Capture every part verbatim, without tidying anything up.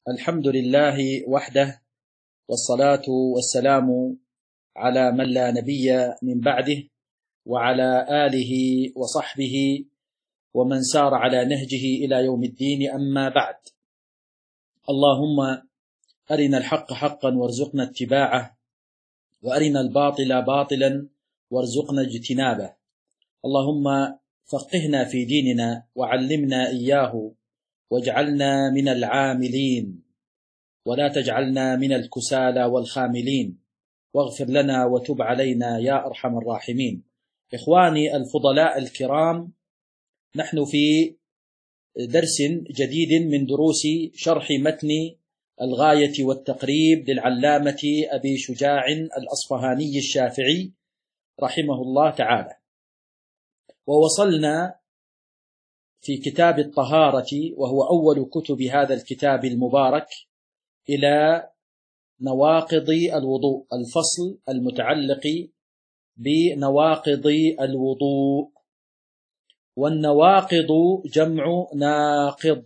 الحمد لله وحده، والصلاة والسلام على من لا نبي من بعده، وعلى آله وصحبه ومن سار على نهجه إلى يوم الدين. أما بعد، اللهم أرنا الحق حقا وارزقنا اتباعه، وأرنا الباطل باطلا وارزقنا اجتنابه. اللهم فقهنا في ديننا وعلمنا إياه، واجعلنا من العاملين ولا تجعلنا من الكسالى والخاملين، واغفر لنا وتب علينا يا أرحم الراحمين. إخواني الفضلاء الكرام، نحن في درس جديد من دروس شرح متن الغاية والتقريب للعلامة أبي شجاع الأصفهاني الشافعي رحمه الله تعالى، ووصلنا في كتاب الطهارة، وهو أول كتب هذا الكتاب المبارك، إلى نواقض الوضوء، الفصل المتعلق بنواقض الوضوء. والنواقض جمع ناقض،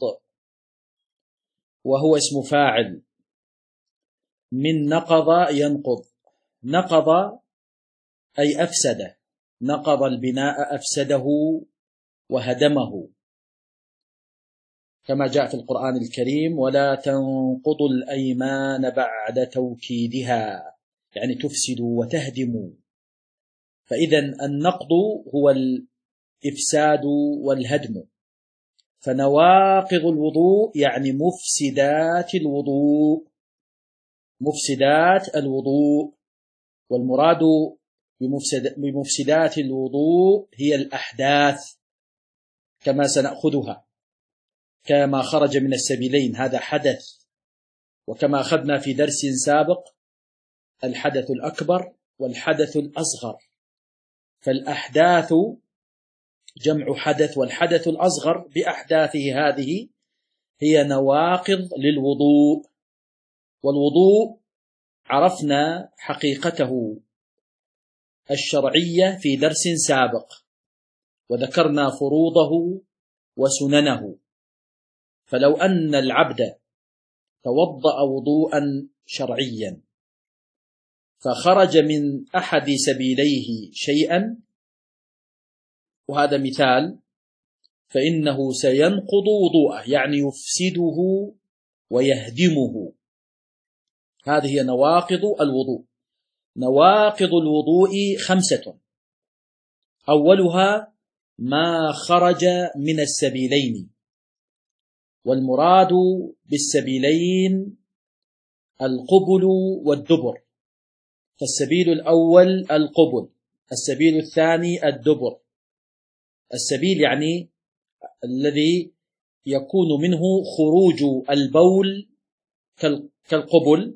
وهو اسم فاعل من نقض ينقض. نقض أي أفسد، نقض البناء أفسده وهدمه، كما جاء في القرآن الكريم: ولا تنقضوا الأيمان بعد توكيدها، يعني تفسدوا وتهدموا. فإذا النقض هو الإفساد والهدم، فنواقض الوضوء يعني مفسدات الوضوء، مفسدات الوضوء. والمراد بمفسدات الوضوء هي الأحداث، كما سنأخذها، كما خرج من السبيلين هذا حدث، وكما أخذنا في درس سابق الحدث الأكبر والحدث الأصغر. فالأحداث جمع حدث، والحدث الأصغر بأحداثه هذه هي نواقض للوضوء. والوضوء عرفنا حقيقته الشرعية في درس سابق، وذكرنا فروضه وسننه. فلو أن العبد توضأ وضوءا شرعيا فخرج من أحد سبيليه شيئا، وهذا مثال، فإنه سينقض وضوءه، يعني يفسده ويهدمه. هذه هي نواقض الوضوء. نواقض الوضوء خمسة: أولها ما خرج من السبيلين، والمراد بالسبيلين القبل والدبر. فالسبيل الأول القبل، السبيل الثاني الدبر. السبيل يعني الذي يكون منه خروج البول كالقبل،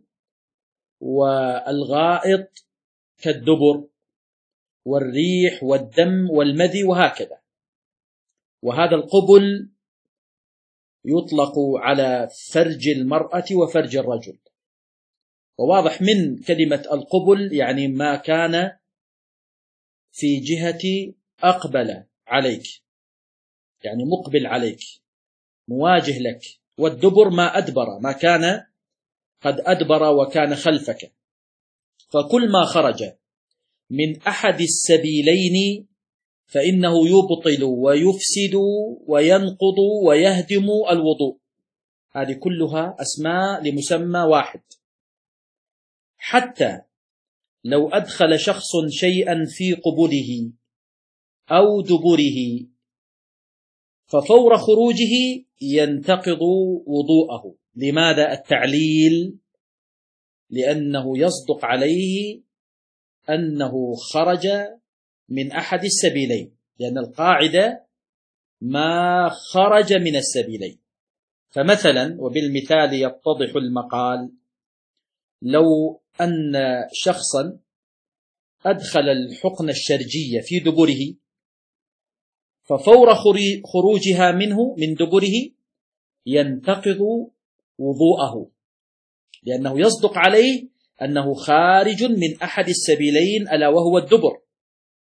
والغائط كالدبر، والريح والدم والمذي وهكذا. وهذا القبل يطلق على فرج المرأة وفرج الرجل. وواضح من كلمة القبل يعني ما كان في جهة أقبل عليك، يعني مقبل عليك، مواجه لك. والدبر ما أدبر، ما كان قد أدبر وكان خلفك. فكل ما خرج من أحد السبيلين فإنه يبطل ويفسد وينقض ويهدم الوضوء. هذه كلها أسماء لمسمى واحد. حتى لو أدخل شخص شيئا في قبله أو دبره، ففور خروجه ينتقض وضوءه. لماذا التعليل؟ لأنه يصدق عليه أنه خرج من أحد السبيلين، لأن القاعدة ما خرج من السبيلين. فمثلا، وبالمثال يتضح المقال، لو أن شخصا أدخل الحقن الشرجية في دبره، ففور خروجها منه من دبره ينتقض وضوءه، لأنه يصدق عليه أنه خارج من أحد السبيلين ألا وهو الدبر.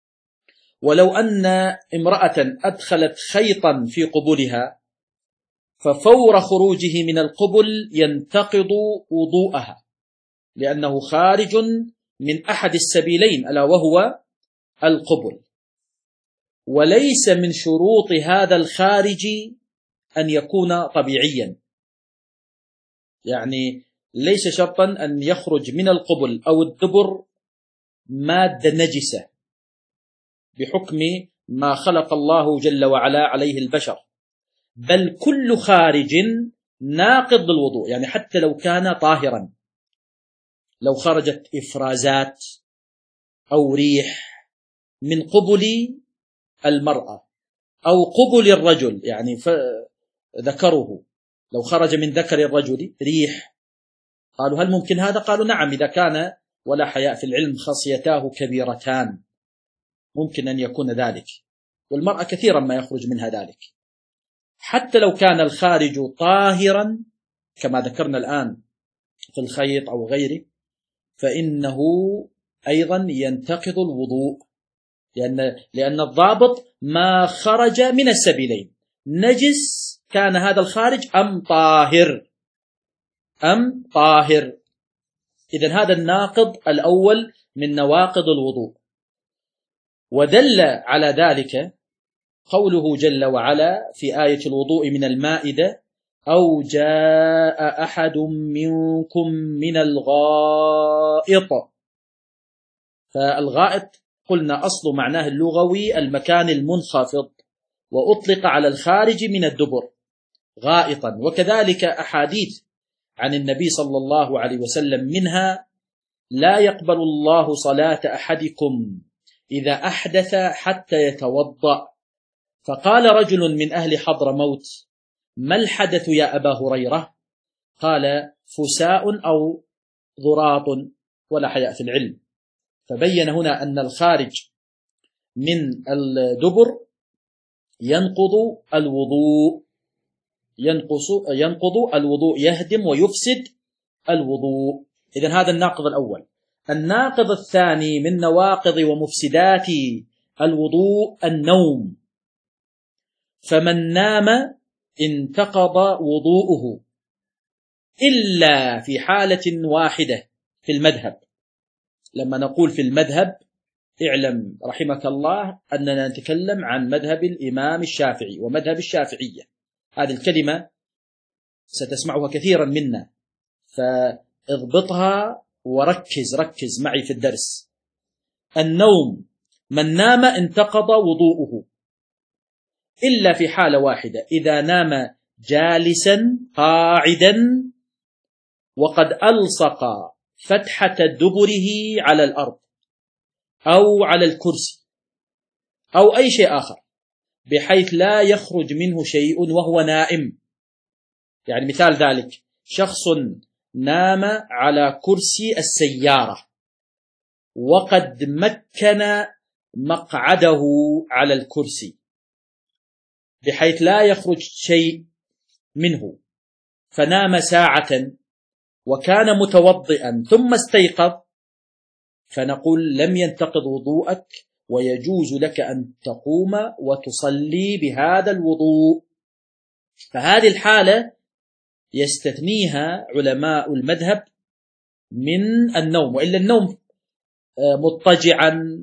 ولو أن امرأة أدخلت خيطا في قبولها ففور خروجه من القبل ينتقض وضوءها، لأنه خارج من أحد السبيلين ألا وهو القبل. وليس من شروط هذا الخارج أن يكون طبيعيا، يعني ليس شرطا أن يخرج من القبل أو الدبر مادة نجسة بحكم ما خلق الله جل وعلا عليه البشر، بل كل خارج ناقض للوضوء. يعني حتى لو كان طاهرا، لو خرجت إفرازات أو ريح من قبل المرأة أو قبل الرجل، يعني ذكره، لو خرج من ذكر الرجل ريح، قالوا هل ممكن هذا؟ قالوا نعم، إذا كان، ولا حياء في العلم، خصيتاه كبيرتان ممكن أن يكون ذلك، والمرأة كثيرا ما يخرج منها ذلك. حتى لو كان الخارج طاهرا كما ذكرنا الآن في الخيط أو غيره، فإنه أيضا ينتقض الوضوء، لأن, لأن الضابط ما خرج من السبيلين، نجس كان هذا الخارج أم طاهر أم طاهر. إذن هذا الناقض الأول من نواقض الوضوء. ودل على ذلك قوله جل وعلا في آية الوضوء من المائدة: أو جاء أحد منكم من الغائط. فالغائط قلنا أصل معناه اللغوي المكان المنخفض، وأطلق على الخارج من الدبر غائطا. وكذلك أحاديث عن النبي صلى الله عليه وسلم، منها: لا يقبل الله صلاة أحدكم إذا أحدث حتى يتوضأ. فقال رجل من أهل حضرموت: ما الحدث يا أبا هريرة؟ قال: فساء أو ضراط، ولا حياء في العلم. فبين هنا أن الخارج من الدبر ينقض الوضوء، ينقص ينقض الوضوء، يهدم ويفسد الوضوء. إذن هذا الناقض الأول. الناقض الثاني من نواقض ومفسدات الوضوء النوم. فمن نام انتقض وضوءه إلا في حالة واحدة في المذهب. لما نقول في المذهب، اعلم رحمك الله أننا نتكلم عن مذهب الإمام الشافعي ومذهب الشافعية. هذه الكلمة ستسمعها كثيرا منا، فاضبطها وركز ركز معي في الدرس. النوم، من نام انتقض وضوءه إلا في حالة واحدة: إذا نام جالسا قاعدا وقد ألصق فتحة دبره على الأرض أو على الكرسي أو أي شيء آخر، بحيث لا يخرج منه شيء وهو نائم. يعني مثال ذلك: شخص نام على كرسي السيارة وقد مكن مقعده على الكرسي بحيث لا يخرج شيء منه، فنام ساعة وكان متوضئا ثم استيقظ، فنقول لم ينتقض وضوءك، ويجوز لك أن تقوم وتصلي بهذا الوضوء. فهذه الحالة يستثنيها علماء المذهب من النوم. وإلا النوم مضطجعا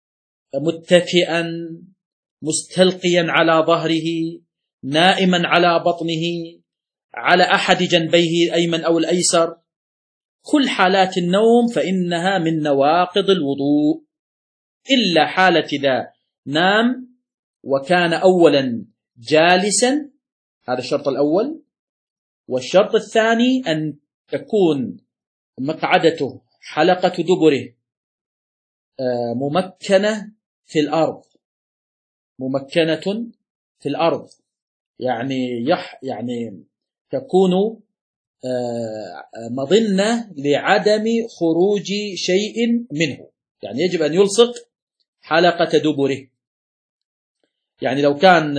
متكئا مستلقيا على ظهره نائما على بطنه على أحد جنبيه الأيمن أو الأيسر، كل حالات النوم فإنها من نواقض الوضوء، إلا حالة إذا نام وكان أولا جالسا، هذا الشرط الأول. والشرط الثاني أن تكون مقعدته حلقة دبره ممكنة في الأرض، ممكنة في الأرض، يعني يح يعني تكون مظنة لعدم خروج شيء منه، يعني يجب أن يلصق حلقة دبره. يعني لو كان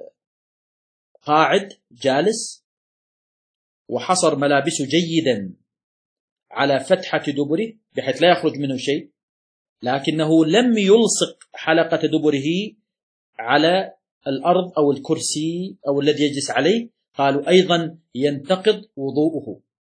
قاعد جالس وحصر ملابسه جيدا على فتحة دبره بحيث لا يخرج منه شيء، لكنه لم يلصق حلقة دبره على الأرض أو الكرسي أو الذي يجلس عليه، قالوا أيضا ينتقض وضوءه.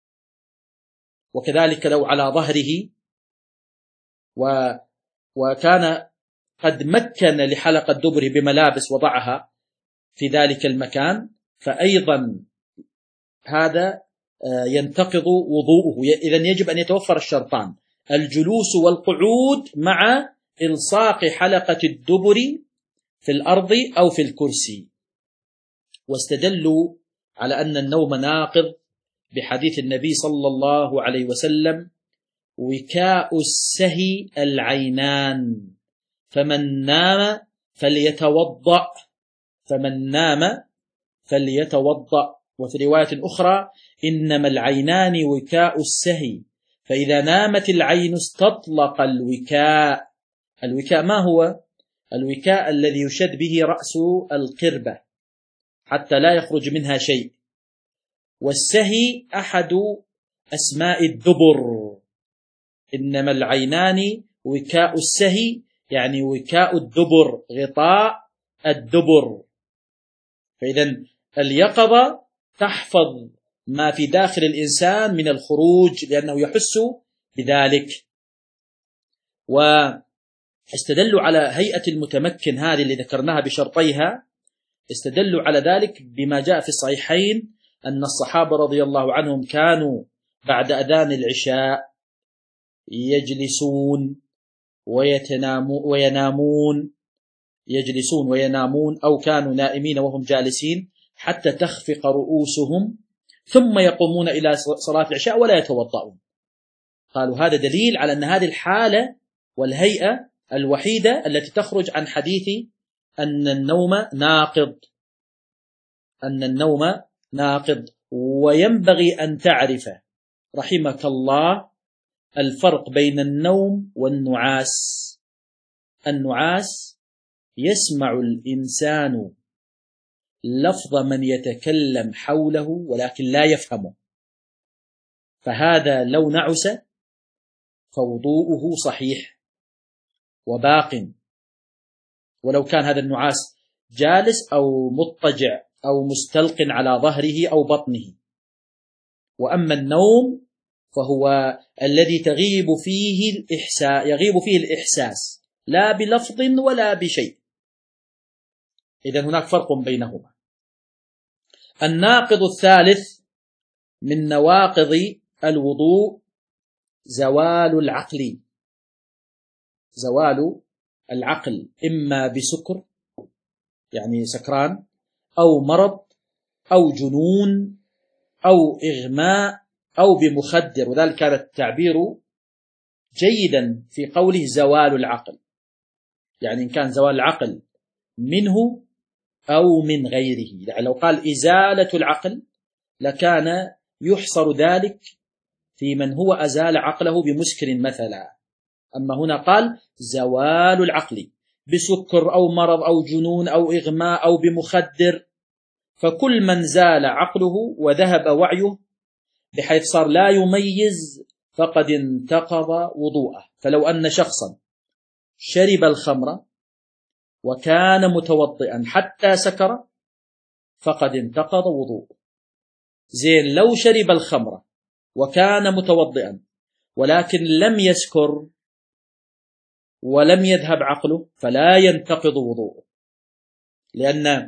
وكذلك لو على ظهره و وكان قد مكن لحلقة دبره بملابس وضعها في ذلك المكان، فأيضا هذا ينتقض وضوءه. إذن يجب أن يتوفر الشرطان: الجلوس والقعود مع إلصاق حلقة الدبر في الأرض أو في الكرسي. واستدلوا على أن النوم ناقض بحديث النبي صلى الله عليه وسلم: وكاء السهي العينان، فمن نام فليتوضأ فمن نام فليتوضأ. وفي رواية أخرى: إنما العينان وكاء السهي، فإذا نامت العين استطلق الوكاء. الوكاء ما هو؟ الوكاء الذي يشد به رأس القربة حتى لا يخرج منها شيء. والسهي أحد أسماء الدبر. إنما العينان وكاء السهي، يعني وكاء الدبر، غطاء الدبر. فإذا اليقظة تحفظ ما في داخل الإنسان من الخروج لأنه يحس بذلك. واستدلوا على هيئة المتمكن هذه اللي ذكرناها بشرطيها، استدلوا على ذلك بما جاء في الصحيحين أن الصحابة رضي الله عنهم كانوا بعد أذان العشاء يجلسون وينامون يجلسون وينامون أو كانوا نائمين وهم جالسين حتى تخفق رؤوسهم، ثم يقومون إلى صلاة العشاء ولا يتوضؤون. قالوا هذا دليل على أن هذه الحالة والهيئة الوحيدة التي تخرج عن حديث أن النوم ناقض أن النوم ناقض. وينبغي أن تعرف رحمك الله الفرق بين النوم والنعاس. النعاس يسمع الإنسان لفظ من يتكلم حوله ولكن لا يفهمه، فهذا لو نعس فوضوءه صحيح وباق، ولو كان هذا النعاس جالس أو مضطجع أو مستلق على ظهره أو بطنه. وأما النوم فهو الذي تغيب فيه الإحساس يغيب فيه الإحساس لا بلفظ ولا بشيء. إذن هناك فرق بينهما. الناقض الثالث من نواقض الوضوء زوال العقل. زوال العقل إما بسكر يعني سكران، أو مرض، أو جنون، أو إغماء، أو بمخدر. وذلك كان التعبير جيدا في قوله زوال العقل، يعني إن كان زوال العقل منه أو من غيره. يعني لو قال إزالة العقل لكان يحصر ذلك في من هو أزال عقله بمسكر مثلا. أما هنا قال زوال العقل بسكر أو مرض أو جنون أو إغماء أو بمخدر، فكل من زال عقله وذهب وعيه بحيث صار لا يميز فقد انتقض وضوءه. فلو أن شخصا شرب الخمر وكان متوضئا حتى سكر فقد انتقض وضوءه. زين، لو شرب الخمر وكان متوضئا ولكن لم يسكر ولم يذهب عقله فلا ينتقض وضوءه، لأن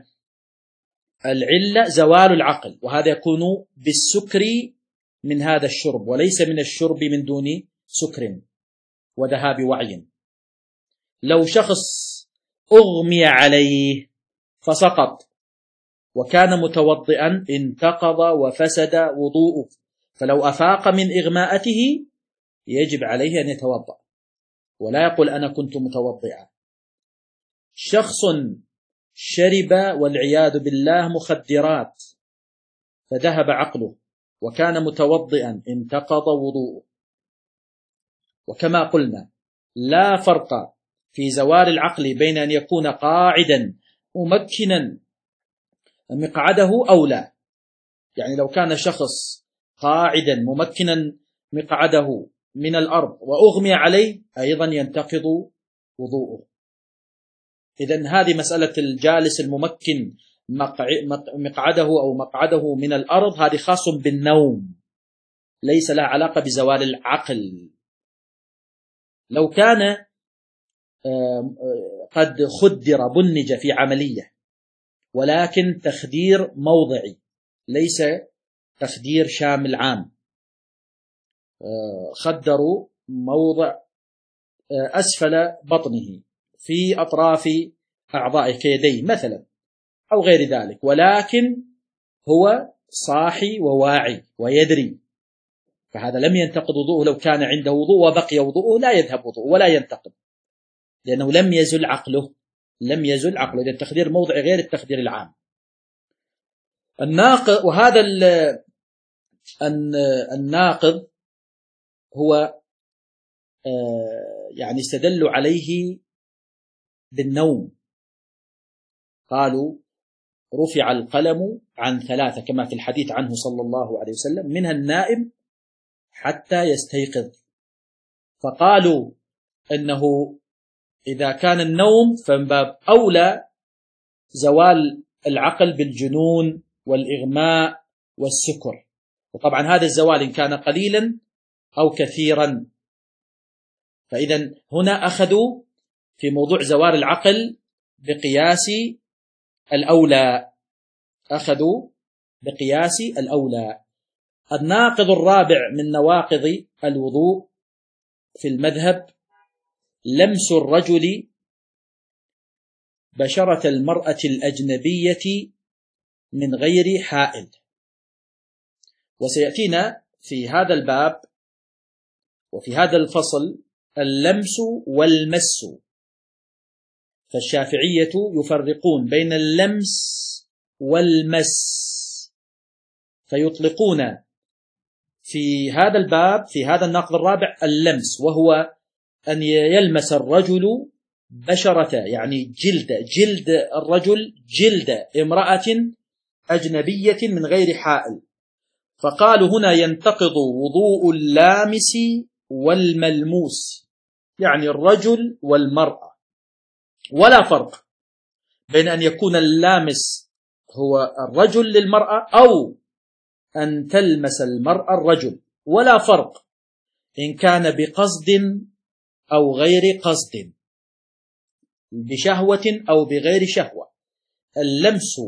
العلة زوال العقل، وهذا يكون بالسكر من هذا الشرب وليس من الشرب من دون سكر وذهاب وعي. لو شخص أغمي عليه فسقط وكان متوضئا انتقض وفسد وضوءه، فلو أفاق من إغماءته يجب عليه أن يتوضأ ولا يقول أنا كنت متوضئا. شخص شرب والعياذ بالله مخدرات فذهب عقله وكان متوضئا انتقض وضوءه. وكما قلنا لا فرق في زوال العقل بين أن يكون قاعدا ممكنا مقعده أو لا. يعني لو كان شخص قاعدا ممكنا مقعده من الأرض وأغمي عليه أيضا ينتقض وضوءه. إذن هذه مسألة الجالس الممكن مقعده أو مقعده من الأرض، هذه خاص بالنوم، ليس لها علاقة بزوال العقل. لو كان قد خدر بنج في عملية ولكن تخدير موضعي ليس تخدير شامل عام، خدروا موضع أسفل بطنه في أطراف أعضائه كيديه مثلا أو غير ذلك، ولكن هو صاحي وواعي ويدري، فهذا لم ينتقض وضوءه. لو كان عنده وضوء وبقي وضوءه لا يذهب وضوءه ولا ينتقض، لأنه لم يزل عقله، لم يزل عقله. إذا التخدير موضعي غير التخدير العام. الناقض، وهذا الناقض هو يعني استدلوا عليه بالنوم، قالوا رفع القلم عن ثلاثة كما في الحديث عنه صلى الله عليه وسلم، منها النائم حتى يستيقظ، فقالوا إنه إذا كان النوم فمن باب أولى زوال العقل بالجنون والإغماء والسكر، وطبعا هذا الزوال إن كان قليلا أو كثيرا. فإذا هنا أخذوا في موضوع زوال العقل بقياس الأولى، أخذوا بقياس الأولى. الناقض الرابع من نواقض الوضوء في المذهب لمس الرجل بشرة المرأة الأجنبية من غير حائل، وسيأتينا في هذا الباب وفي هذا الفصل اللمس والمس. فالشافعية يفرقون بين اللمس والمس، فيطلقون في هذا الباب في هذا الناقض الرابع اللمس، وهو أن يلمس الرجل بشرة يعني جلد جلد الرجل جلد امرأة أجنبية من غير حائل. فقالوا هنا ينتقض وضوء اللامس والملموس، يعني الرجل والمرأة، ولا فرق بين أن يكون اللامس هو الرجل للمرأة أو أن تلمس المرأة الرجل، ولا فرق إن كان بقصد أو غير قصد، بشهوة أو بغير شهوة. اللمس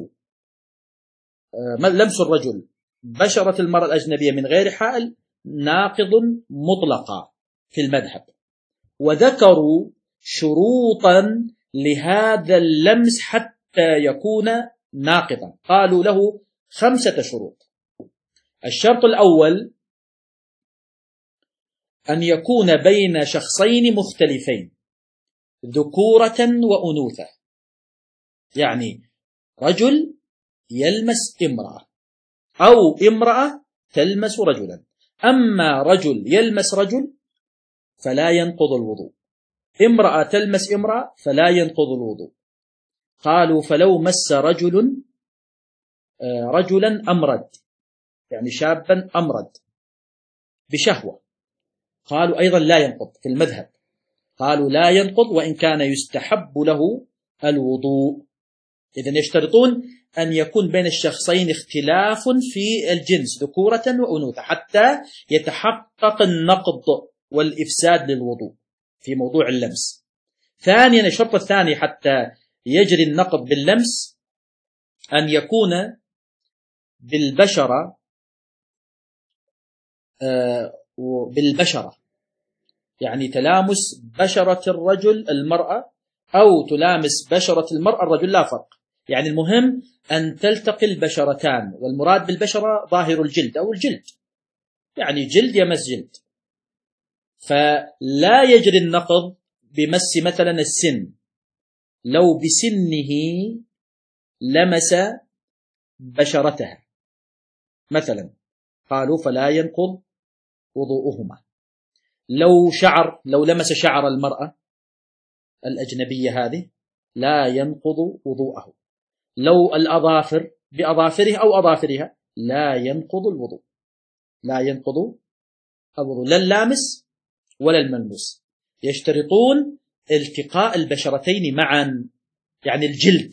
لمس الرجل بشرة المرأة الأجنبية من غير حائل ناقض مطلقا في المذهب، وذكروا شروطا لهذا اللمس حتى يكون ناقضا، قالوا له خمسة شروط. الشرط الأول أن يكون بين شخصين مختلفين ذكورة وأنوثة، يعني رجل يلمس امرأة أو امرأة تلمس رجلا. أما رجل يلمس رجل فلا ينقض الوضوء، امرأة تلمس امرأة فلا ينقض الوضوء. قالوا فلو مس رجل رجلا أمرد، يعني شابا أمرد بشهوة، قالوا أيضا لا ينقض في المذهب، قالوا لا ينقض وإن كان يستحب له الوضوء. إذن يشترطون أن يكون بين الشخصين اختلاف في الجنس ذكورة وأنوثة حتى يتحقق النقض والإفساد للوضوء في موضوع اللمس. ثانيا الشرط الثاني حتى يجري النقض باللمس أن يكون بالبشرة آه بالبشرة، يعني تلامس بشرة الرجل المرأة أو تلامس بشرة المرأة الرجل، لا فرق، يعني المهم أن تلتقي البشرتان، والمراد بالبشرة ظاهر الجلد أو الجلد، يعني جلد يمس جلد. فلا يجري النقض بمس مثلا السن، لو بسنه لمس بشرتها مثلا قالوا فلا ينقض وضوءهما. لو شعر، لو لمس شعر المرأة الأجنبية هذه لا ينقض وضوءه. لو الأظافر بأظافره أو أظافرها لا ينقض الوضوء، لا ينقض الوضوء، لا اللامس ولا الملموس. يشترطون التقاء البشرتين معا، يعني الجلد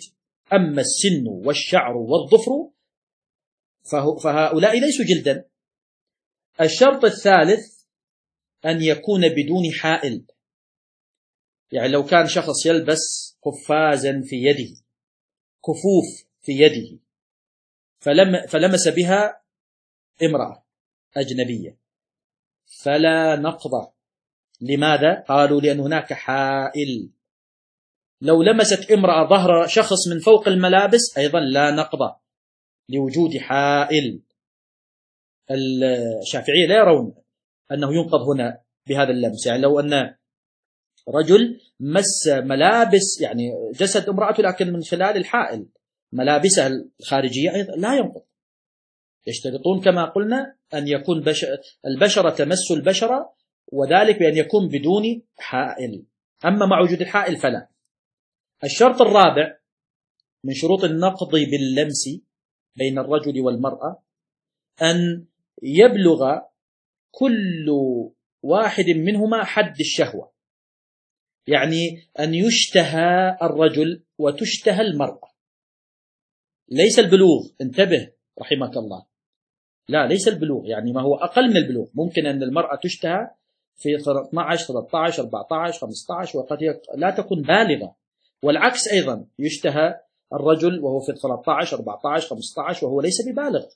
أما السن والشعر والظفر فهؤلاء ليسوا جلدا. الشرط الثالث أن يكون بدون حائل، يعني لو كان شخص يلبس قفازا في يده، كفوف في يده، فلم فلمس بها امرأة أجنبية فلا نقض. لماذا؟ قالوا لأن هناك حائل. لو لمست امرأة ظهر شخص من فوق الملابس أيضا لا نقض لوجود حائل. الشافعية لا يرون أنه ينقض هنا بهذا اللمس، يعني لو أن رجل مس ملابس يعني جسد امرأته لكن من خلال الحائل ملابسها الخارجية أيضا لا ينقض. يشترطون كما قلنا أن يكون البشرة تمس البشرة، وذلك بأن يكون بدون حائل. أما مع وجود الحائل فلا. الشرط الرابع من شروط النقض باللمس بين الرجل والمرأة أن يبلغ كل واحد منهما حد الشهوة، يعني أن يشتهى الرجل وتشتهى المرأة. ليس البلوغ، انتبه رحمك الله، لا ليس البلوغ، يعني ما هو أقل من البلوغ. ممكن أن المرأة تشتهى في اثني عشر ثلاثة عشر أربعة عشر خمسة عشر وقد لا تكون بالغة، والعكس أيضا يشتهى الرجل وهو في ثلاثة عشر أربعة عشر خمسة عشر وهو ليس ببالغ.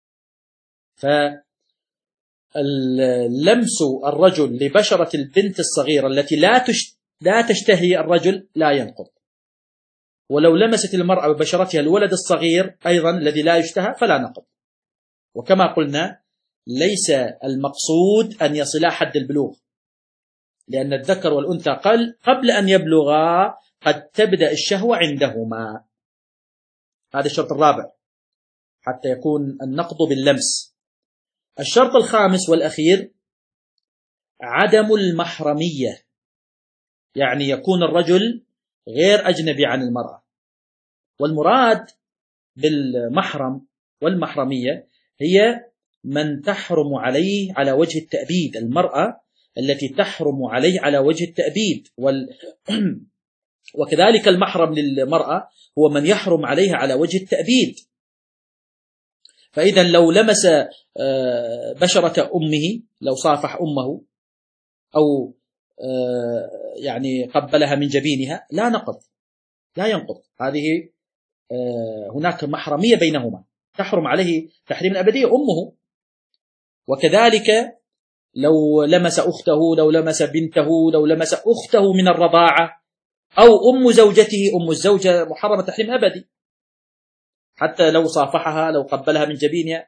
فاللمس الرجل لبشرة البنت الصغيرة التي لا لا تشتهي الرجل لا ينقض، ولو لمست المرأة ببشرتها الولد الصغير أيضا الذي لا يشتهى فلا نقض. وكما قلنا ليس المقصود أن يصلا حد البلوغ، لأن الذكر والأنثى قل قبل أن يبلغا قد تبدأ الشهوة عندهما. هذا الشرط الرابع حتى يكون النقض باللمس. الشرط الخامس والأخير عدم المحرمية، يعني يكون الرجل غير أجنبي عن المرأة. والمراد بالمحرم والمحرمية هي من تحرم عليه على وجه التأبيد، المرأة التي تحرم عليه على وجه التأبيد. وال... وكذلك المحرم للمرأة هو من يحرم عليها على وجه التأبيد. فإذا لو لمس بشرة أمه، لو صافح أمه أو يعني قبلها من جبينها لا نقض، لا ينقض. هذه هناك محرمية بينهما، تحرم عليه تحريم أبدي أمه. وكذلك لو لمس أخته، لو لمس بنته، لو لمس أخته من الرضاعة أو أم زوجته، أم الزوجة محرمة تحريم أبدي حتى لو صافحها، لو قبلها من جبينها،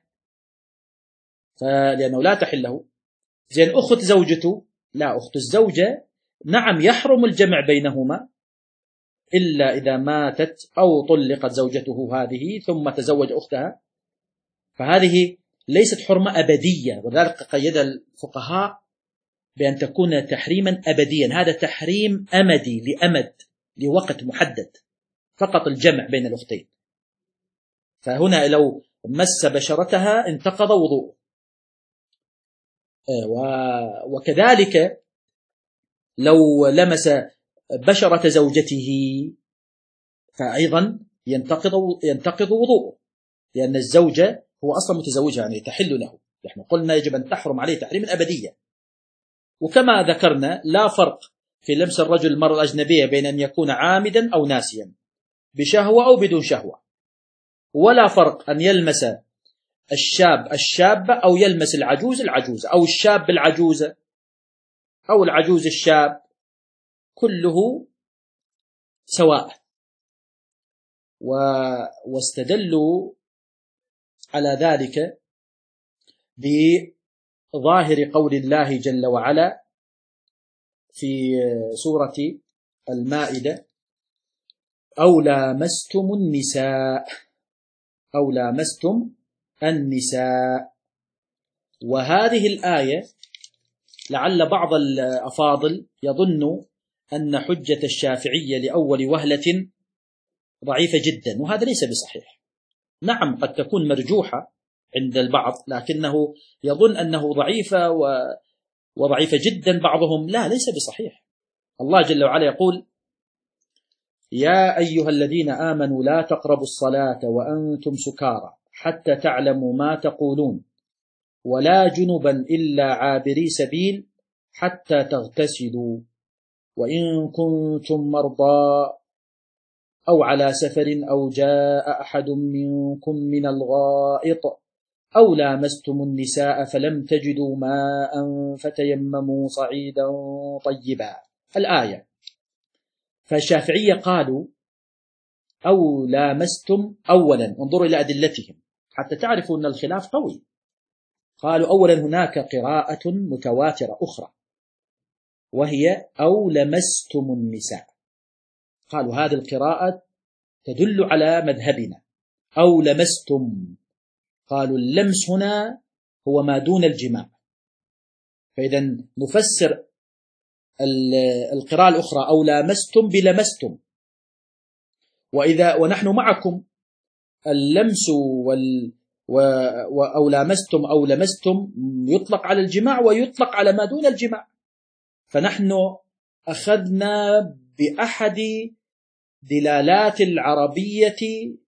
لأنه لا تحل له. زين أخت زوجته، لا، أخت الزوجة نعم يحرم الجمع بينهما إلا إذا ماتت أو طلقت زوجته هذه ثم تزوج أختها، فهذه ليست حرمة أبدية. وذلك قيد الفقهاء بأن تكون تحريما أبديا. هذا تحريم أمدي لأمد، لوقت محدد، فقط الجمع بين الأختين. فهنا لو مس بشرتها انتقض وضوءه. وكذلك لو لمس بشرة زوجته فأيضا ينتقض ينتقض وضوءه، لأن الزوجة هو أصلا متزوجها، يعني تحل له. نحن قلنا يجب أن تحرم عليه تحريم أبدية. وكما ذكرنا لا فرق في لمس الرجل المرأة الأجنبية بين أن يكون عامدا أو ناسيا، بشهوة أو بدون شهوة. ولا فرق أن يلمس الشاب الشابة أو يلمس العجوز العجوزة، أو الشاب العجوزة أو العجوز الشاب، كله سواء. واستدلوا على ذلك بظاهر قول الله جل وعلا في سورة المائدة: أو لامستم النساء، أو لامستم النساء. وهذه الآية لعل بعض الأفاضل يظن أن حجة الشافعية لأول وهلة ضعيفة جدا، وهذا ليس بصحيح. نعم قد تكون مرجوحة عند البعض، لكنه يظن أنه ضعيفة وضعيفة جدا بعضهم. لا، ليس بصحيح. الله جل وعلا يقول: يا أيها الذين آمنوا لا تقربوا الصلاة وأنتم سكارى حتى تعلموا ما تقولون ولا جنبا إلا عابري سبيل حتى تغتسلوا وإن كنتم مرضى أو على سفر أو جاء أحد منكم من الغائط أو لامستم النساء فلم تجدوا ماء فتيمموا صعيدا طيبا. الآية. فالشافعية قالوا أو لامستم أولا، انظروا إلى أدلتهم حتى تعرفوا أن الخلاف قوي. قالوا أولا هناك قراءة متواترة أخرى وهي أو لمستم النساء، قالوا هذه القراءة تدل على مذهبنا أو لمستم، قالوا اللمس هنا هو ما دون الجماع، فإذا نفسر القراءة الأخرى أو لامستم بلمستم، وإذا ونحن معكم اللمس وال و... أو لامستم أو لمستم يطلق على الجماع ويطلق على ما دون الجماع، فنحن أخذنا بأحد دلالات العربية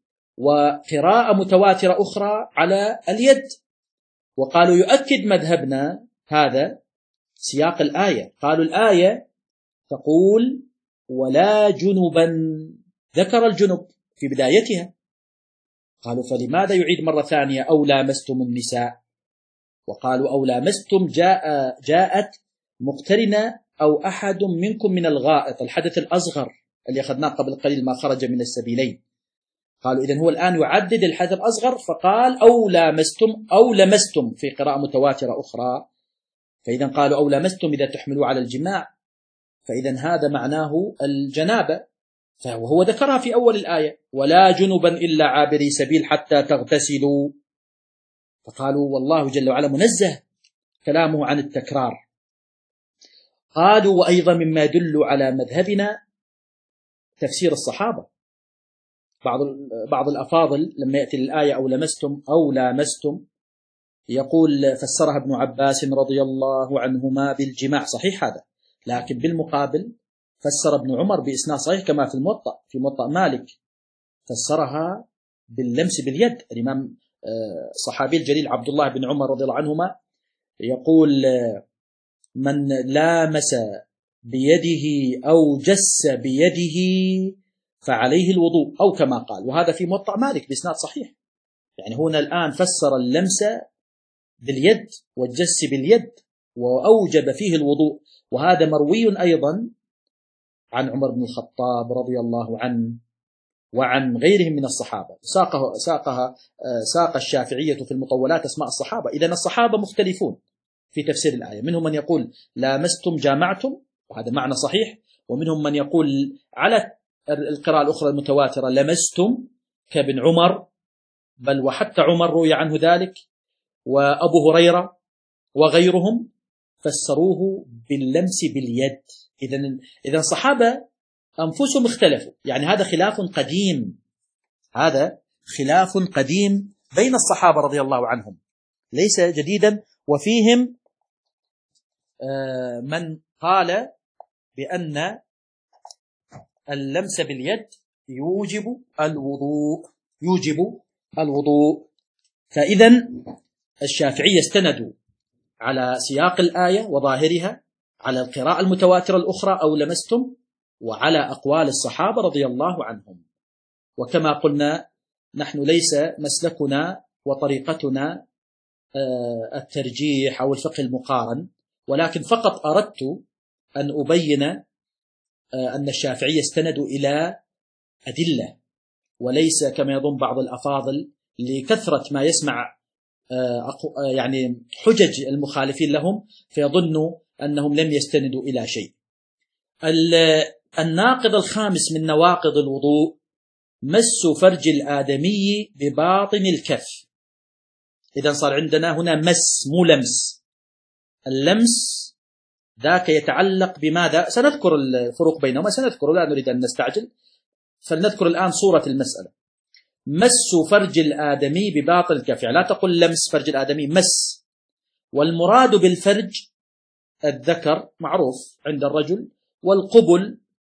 وقراءة متواترة أخرى على اليد، وقالوا يؤكد مذهبنا هذا سياق الآية. قالوا الآية تقول ولا جنبا، ذكر الجنب في بدايتها، قالوا فلماذا يعيد مرة ثانية أو لامستم النساء؟ وقالوا أو لامستم جاء جاءت مقترنة أو أحد منكم من الغائط، الحدث الأصغر اللي أخذناه قبل قليل ما خرج من السبيلين. قالوا إذن هو الآن يعدد الحدث الأصغر، فقال أو لامستم أو لمستم في قراءة متواترة أخرى، فإذا قالوا أو لمستم إذا تحملوا على الجماع، فإذا هذا معناه الجنابة، فهو ذكرها في أول الآية ولا جنبا إلا عابري سبيل حتى تغتسلوا، فقالوا والله جل وعلا منزه كلامه عن التكرار. قالوا وأيضا مما يدل على مذهبنا تفسير الصحابة، بعض بعض الأفاضل لما يأتي الآية أو لمستم أو لامستم يقول فسرها ابن عباس رضي الله عنهما بالجماع، صحيح هذا، لكن بالمقابل فسر ابن عمر بإسناد صحيح كما في الموطأ في موطأ مالك، فسرها باللمس باليد. الإمام صحابي الجليل عبد الله بن عمر رضي الله عنهما يقول من لامس بيده أو جس بيده فعليه الوضوء أو كما قال، وهذا في موطأ مالك بإسناد صحيح. يعني هنا الآن فسر اللمس باليد والجس باليد وأوجب فيه الوضوء، وهذا مروي أيضا عن عمر بن الخطاب رضي الله عنه وعن غيرهم من الصحابة. ساقه ساقها ساق الشافعية في المطولات أسماء الصحابة. إذن الصحابة مختلفون في تفسير الآية، منهم من يقول لامستم جامعتم وهذا معنى صحيح، ومنهم من يقول على القراءة الأخرى المتواترة لمستم كابن عمر، بل وحتى عمر روي عنه ذلك وأبو هريرة وغيرهم فسروه باللمس باليد. إذن إذن الصحابة أنفسهم اختلفوا، يعني هذا خلاف قديم، هذا خلاف قديم بين الصحابة رضي الله عنهم ليس جديدا. وفيهم من قال بأن اللمس باليد يوجب الوضوء يوجب الوضوء فإذا الشافعية استندوا على سياق الآية وظاهرها على القراءة المتواترة الأخرى أو لمستم، وعلى أقوال الصحابة رضي الله عنهم. وكما قلنا نحن ليس مسلكنا وطريقتنا الترجيح أو الفقه المقارن، ولكن فقط أردت أن أبين أن الشافعية استندوا إلى أدلة، وليس كما يظن بعض الأفاضل لكثرة ما يسمع يعني حجج المخالفين لهم فيظنوا أنهم لم يستندوا إلى شيء. الناقض الخامس من نواقض الوضوء مس فرج الآدمي بباطن الكف. إذن صار عندنا هنا مس مو لمس. اللمس ذاك يتعلق بماذا؟ سنذكر الفروق بينهما، سنذكر، لا نريد أن نستعجل، فلنذكر الآن صورة المسألة. مس فرج الآدمي بباطن الكف، لا تقل لمس فرج الآدمي، مس. والمراد بالفرج الذكر معروف عند الرجل، والقبل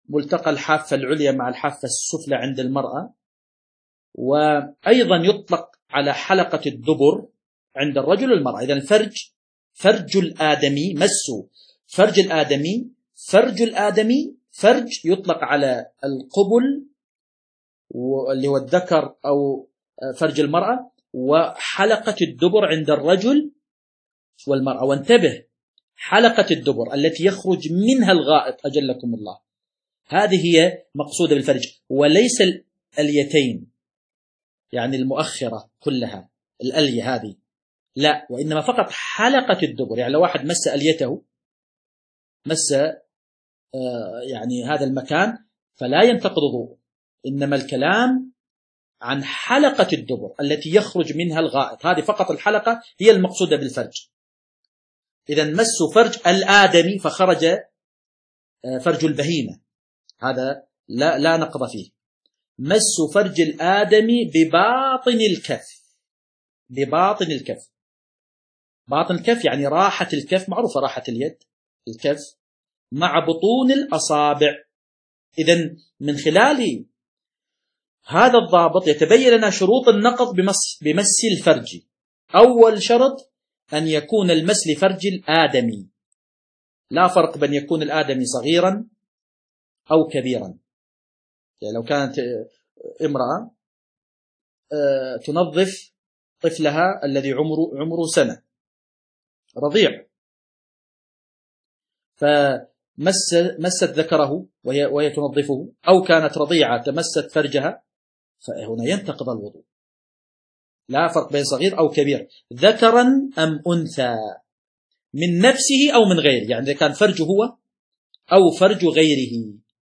ملتقى الحافة العليا مع الحافة السفلى عند المرأة. وأيضا يطلق على حلقة الدبر عند الرجل والمرأة. إذن الفرج، فرج الآدمي، مسوا فرج الآدمي، فرج الآدمي فرج يطلق على القبل اللي هو الذكر أو فرج المرأة، وحلقة الدبر عند الرجل والمرأة. وانتبه، حلقة الدبر التي يخرج منها الغائط أجلكم الله، هذه هي مقصودة بالفرج، وليس الأليتين يعني المؤخرة كلها الألية هذه، لا، وإنما فقط حلقة الدبر. يعني لو واحد مس أليته، مس آه يعني هذا المكان، فلا ينتقض وضوء، إنما الكلام عن حلقة الدبر التي يخرج منها الغائط، هذه فقط الحلقة هي المقصودة بالفرج. إذا مسوا فرج الآدمي فخرج فرج البهيمة، هذا لا, لا نقض فيه. مسوا فرج الآدمي بباطن الكف، بباطن الكف، باطن الكف يعني راحة الكف، معروفة راحة اليد الكف، مع بطون الأصابع. إذن من خلال هذا الضابط يتبين لنا شروط النقض بمس, بمس الفرج. أول شرط أن يكون المس لفرج الآدمي، لا فرق بين يكون الآدمي صغيرا أو كبيرا. يعني لو كانت امرأة تنظف طفلها الذي عمره عمره سنة رضيع، فمس مست ذكره وهي, وهي تنظفه، أو كانت رضيعة تمست فرجها، فهنا ينتقض الوضوء، لا فرق بين صغير أو كبير، ذكرا أم أنثى، من نفسه أو من غيره، يعني إذا كان فرجه هو أو فرج غيره.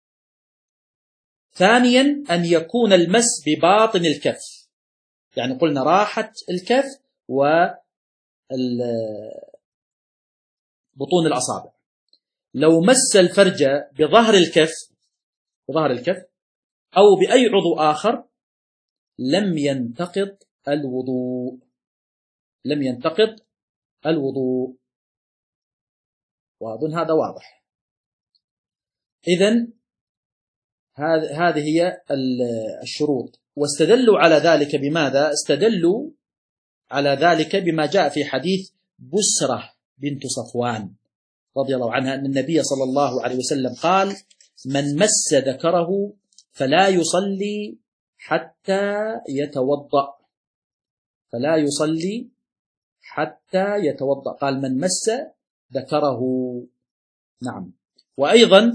ثانيا أن يكون المس بباطن الكف، يعني قلنا راحة الكف وبطون الأصابع. لو مس الفرج بظهر الكف، بظهر الكف أو بأي عضو آخر، لم ينتقض الوضوء، لم ينتقض الوضوء. وأظن هذا واضح. إذن هذه هي الشروط. واستدلوا على ذلك بماذا؟ استدلوا على ذلك بما جاء في حديث بسرة بنت صفوان رضي الله عنها أن النبي صلى الله عليه وسلم قال: من مس ذكره فلا يصلي حتى يتوضأ، فلا يصلي حتى يتوضأ، قال من مس ذكره. نعم. وأيضا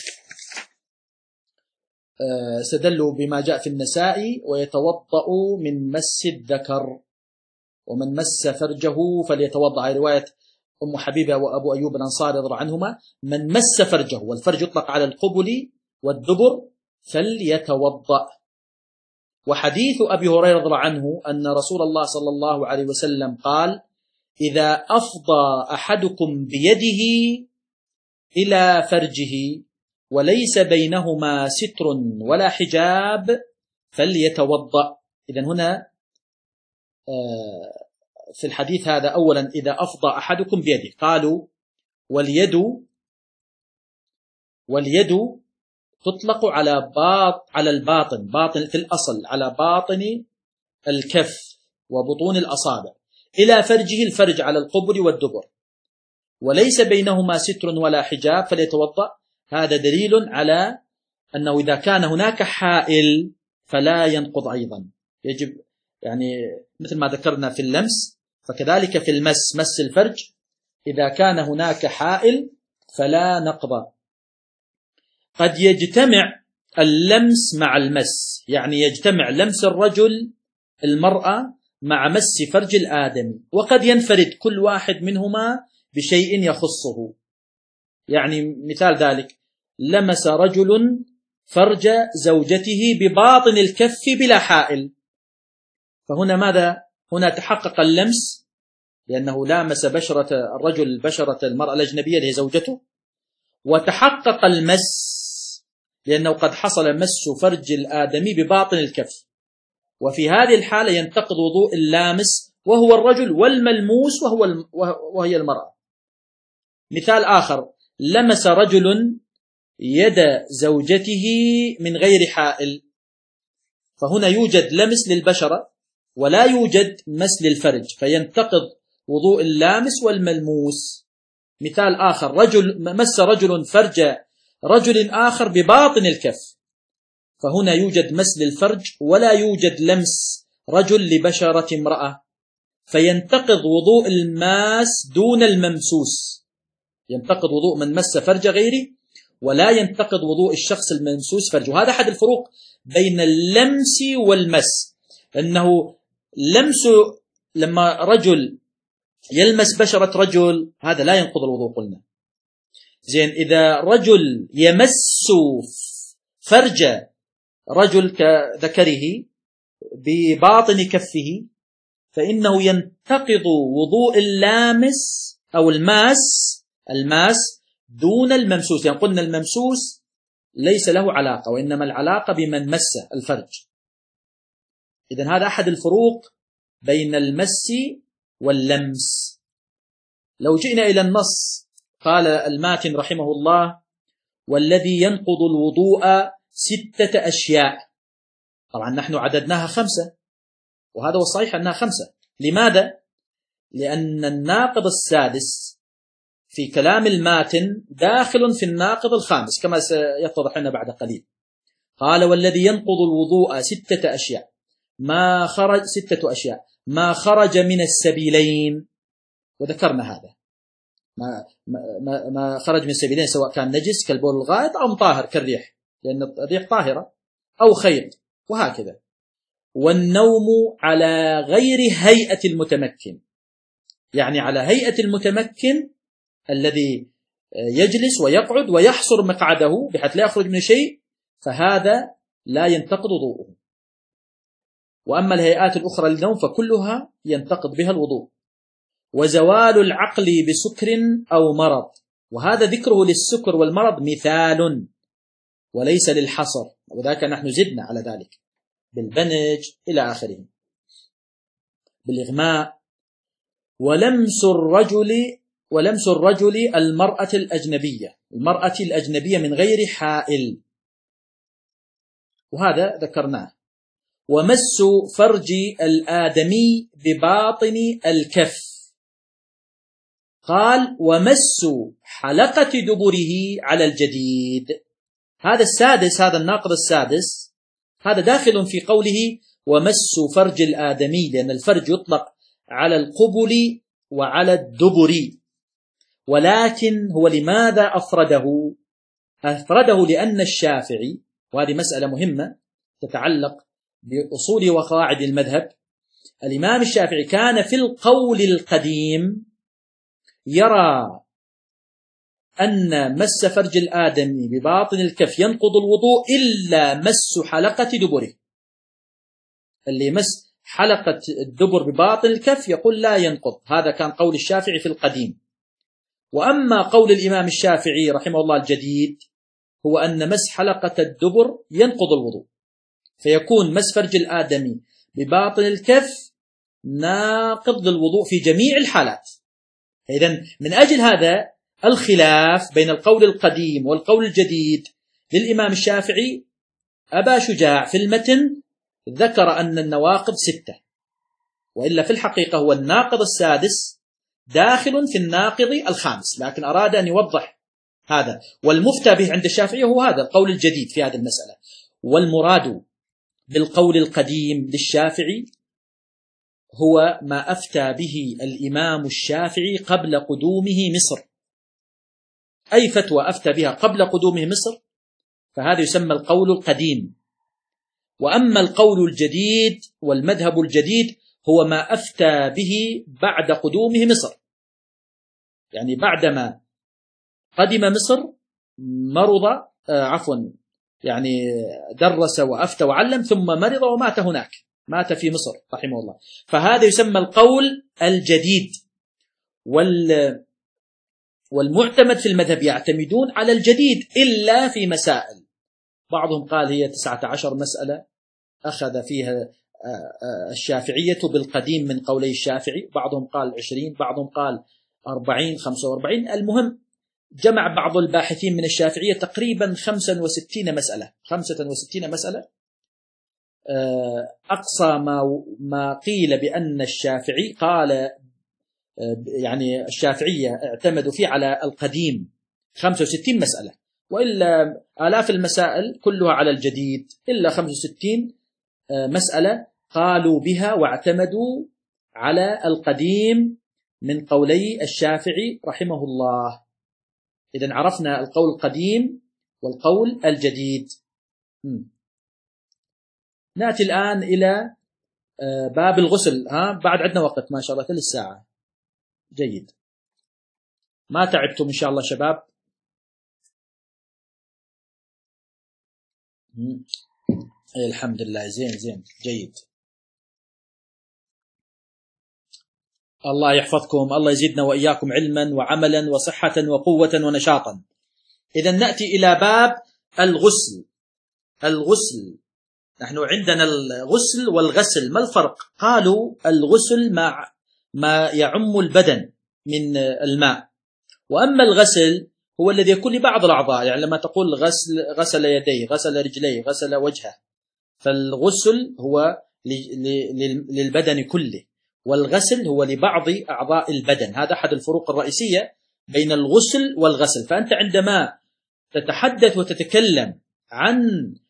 استدلوا بما جاء في النسائي: ويتوضأ من مس الذكر، ومن مس فرجه فليتوضأ، هذه رواية أم حبيبة وأبو أيوب الأنصاري رضي الله عنهما، من مس فرجه، والفرج يطلق على القبل والدبر، فليتوضأ. وحديث أبي هريرة رضي الله عنه أن رسول الله صلى الله عليه وسلم قال: إذا أفضى أحدكم بيده إلى فرجه وليس بينهما ستر ولا حجاب فليتوضأ. إذن هنا في الحديث هذا أولا إذا أفضى أحدكم بيده، قالوا واليد واليد تطلق على باط على الباطن، باطن في الأصل على باطن الكف وبطون الأصابع، إلى فرجه الفرج على القبر والدبر، وليس بينهما ستر ولا حجاب فليتوضأ. هذا دليل على أنه إذا كان هناك حائل فلا ينقض أيضا، يجب يعني مثل ما ذكرنا في اللمس، فكذلك في المس، مس الفرج إذا كان هناك حائل فلا نقض. قد يجتمع اللمس مع المس، يعني يجتمع لمس الرجل المرأة مع مس فرج الآدمي، وقد ينفرد كل واحد منهما بشيء يخصه. يعني مثال ذلك: لمس رجل فرج زوجته بباطن الكف بلا حائل، فهنا ماذا؟ هنا تحقق اللمس لأنه لامس بشرة الرجل بشرة المرأة الأجنبية اللي هي زوجته، وتحقق المس لأنه قد حصل مس فرج الآدمي بباطن الكف. وفي هذه الحالة ينتقض وضوء اللامس وهو الرجل، والملموس وهو وهي المرأة. مثال آخر: لمس رجل يد زوجته من غير حائل، فهنا يوجد لمس للبشرة ولا يوجد مس للفرج، فينتقض وضوء اللامس والملموس. مثال آخر، رجل مس رجل فرج رجل آخر بباطن الكف، فهنا يوجد مس للفرج ولا يوجد لمس رجل لبشرة امرأة، فينتقض وضوء الماس دون الممسوس. ينتقض وضوء من مس فرج غيره ولا ينتقض وضوء الشخص الممسوس فرجه. وهذا أحد الفروق بين اللمس والمس، أنه لمس لما رجل يلمس بشرة رجل هذا لا ينقض الوضوء قلنا. زين، إذا رجل يمس فرج رجل كذكره بباطن كفه فإنه ينتقض وضوء اللامس أو الماس الماس دون الممسوس، يعني قلنا الممسوس ليس له علاقة، وإنما العلاقة بمن مس الفرج. إذن هذا أحد الفروق بين المس واللمس. لو جئنا إلى النص، قال الماتن رحمه الله: والذي ينقض الوضوء ستة أشياء. طبعا نحن عددناها خمسة، وهذا هو الصحيح أنها خمسة. لماذا؟ لأن الناقض السادس في كلام الماتن داخل في الناقض الخامس كما سيتضح لنا بعد قليل. قال: والذي ينقض الوضوء ستة أشياء ما خرج ستة أشياء ما خرج من السبيلين، وذكرنا هذا ما, ما, ما خرج من السبيلين سواء كان نجس كالبول الغائط أو طاهر كالريح، لأن الريح طاهرة، أو خيط، وهكذا. والنوم على غير هيئة المتمكن، يعني على هيئة المتمكن الذي يجلس ويقعد ويحصر مقعده بحيث لا يخرج من شيء، فهذا لا ينتقض وضوءه. وأما الهيئات الأخرى للنوم فكلها ينتقض بها الوضوء. وزوال العقل بسكر أو مرض، وهذا ذكره للسكر والمرض مثال وليس للحصر، وذاك نحن زدنا على ذلك بالبنج إلى آخره، بالإغماء. ولمس الرجل ولمس الرجل المرأة الأجنبية المرأة الأجنبية من غير حائل، وهذا ذكرناه. ومس فرج الآدمي بباطن الكف. قال: ومس حلقة دبره على الجديد. هذا السادس، هذا الناقض السادس، هذا داخل في قوله ومس فرج الآدمي، لأن الفرج يطلق على القبل وعلى الدبر. ولكن هو لماذا أفرده؟ أفرده لأن الشافعي، وهذه مسألة مهمة تتعلق بأصول وقواعد المذهب، الإمام الشافعي كان في القول القديم يرى أن مس فرج الآدمي بباطن الكف ينقض الوضوء إلا مس حلقة دبره. اللي مس حلقة الدبر بباطن الكف يقول لا ينقض. هذا كان قول الشافعي في القديم. وأما قول الإمام الشافعي رحمه الله الجديد هو أن مس حلقة الدبر ينقض الوضوء، فيكون مس فرج الآدمي بباطن الكف ناقض للوضوء في جميع الحالات. إذن من أجل هذا الخلاف بين القول القديم والقول الجديد للإمام الشافعي، أبا شجاع في المتن ذكر أن النواقض ستة، وإلا في الحقيقة هو الناقض السادس داخل في الناقض الخامس، لكن أراد أن يوضح هذا. والمفتى به عند الشافعي هو هذا القول الجديد في هذه المسألة. والمراد بالقول القديم للشافعي هو ما أفتى به الإمام الشافعي قبل قدومه مصر، أي فتوى أفتى بها قبل قدومه مصر فهذا يسمى القول القديم. وأما القول الجديد والمذهب الجديد هو ما أفتى به بعد قدومه مصر، يعني بعدما قدم مصر مرض آه عفوا يعني درس وأفتى وعلم ثم مرض ومات هناك، مات في مصر رحمه الله، فهذا يسمى القول الجديد. وال والمعتمد في المذهب يعتمدون على الجديد إلا في مسائل، بعضهم قال هي تسعة عشر مسألة أخذ فيها الشافعية بالقديم من قولي الشافعي، بعضهم قال عشرين، بعضهم قال أربعين، خمسة وأربعين. المهم جمع بعض الباحثين من الشافعية تقريبا خمسة وستين مسألة خمسة وستين مسألة. أقصى ما ما قيل بأن الشافعي قال يعني الشافعية اعتمدوا فيه على القديم خمسة وستين مسألة، وإلا آلاف المسائل كلها على الجديد، إلا خمسة وستين مسألة قالوا بها واعتمدوا على القديم من قولي الشافعي رحمه الله. إذن عرفنا القول القديم والقول الجديد. م. نأتي الآن إلى باب الغسل. ها بعد عندنا وقت ما شاء الله ثلث ساعة. جيد، ما تعبتم إن شاء الله شباب. أي الحمد لله، زين زين جيد. الله يحفظكم، الله يزيدنا وإياكم علما وعملا وصحة وقوة ونشاطا. إذا نأتي إلى باب الغسل. الغسل، نحن عندنا الغسل والغسل، ما الفرق؟ قالوا الغسل مع ما يعم البدن من الماء، وأما الغسل هو الذي يكون لبعض الأعضاء، يعني لما تقول غسل غسل يديه، غسل رجليه، غسل وجهه، فالغسل هو للبدن كله، والغسل هو لبعض أعضاء البدن. هذا أحد الفروق الرئيسية بين الغسل والغسل. فأنت عندما تتحدث وتتكلم عن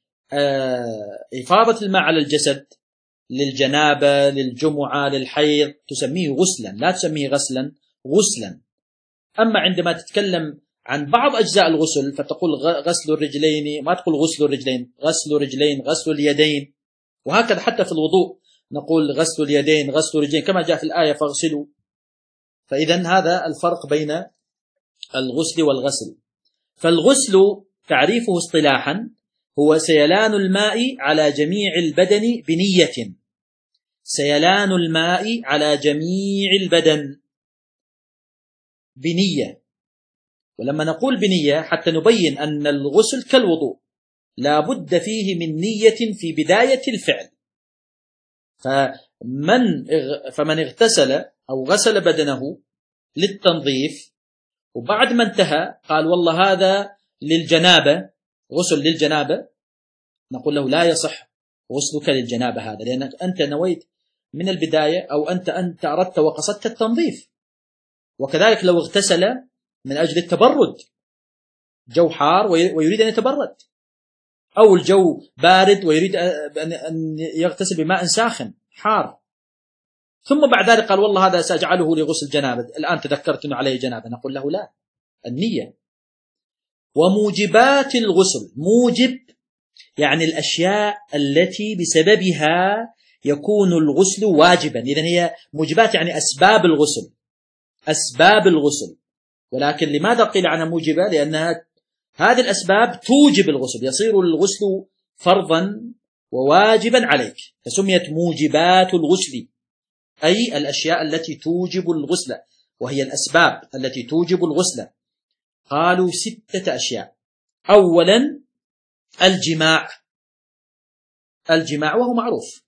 إفاضة الماء على الجسد للجنابة، للجمعة، للحيض، تسميه غسلا، لا تسميه غسلا، غسلا. أما عندما تتكلم عن بعض أجزاء الغسل فتقول غسل الرجلين، ما تقول غسل الرجلين، غسل الرجلين، غسل اليدين، وهكذا حتى في الوضوء نقول غسل اليدين، غسل الرجلين، كما جاء في الآية فاغسلوا. فإذا هذا الفرق بين الغسل والغسل. فالغسل تعريفه اصطلاحا هو سيلان الماء على جميع البدن بنية، سيلان الماء على جميع البدن بنية. ولما نقول بنية حتى نبين أن الغسل كالوضوء لا بد فيه من نية في بداية الفعل. فمن فمن اغتسل أو غسل بدنه للتنظيف وبعد ما انتهى قال والله هذا للجنابة، غسل للجنابة، نقول له لا يصح غسلك للجنابة هذا، لأنك أنت نويت من البداية أو أنت أنت أردت وقصدت التنظيف. وكذلك لو اغتسل من أجل التبرد، جو حار ويريد أن يتبرد، أو الجو بارد ويريد أن يغتسل بماء ساخن حار، ثم بعد ذلك قال والله هذا سأجعله لغسل جنابة، الآن تذكرت أنه عليه جنابة، نقول له لا، النية. وموجبات الغسل، موجب يعني الأشياء التي بسببها يكون الغسل واجبا. إذن هي موجبات يعني أسباب الغسل، أسباب الغسل. ولكن لماذا قيل عنها موجبة؟ لأنها هذه الأسباب توجب الغسل، يصير الغسل فرضا وواجبا عليك، فسميت موجبات الغسل، أي الأشياء التي توجب الغسل، وهي الأسباب التي توجب الغسل. قالوا ستة أشياء. أولا الجماع، الجماع وهو معروف،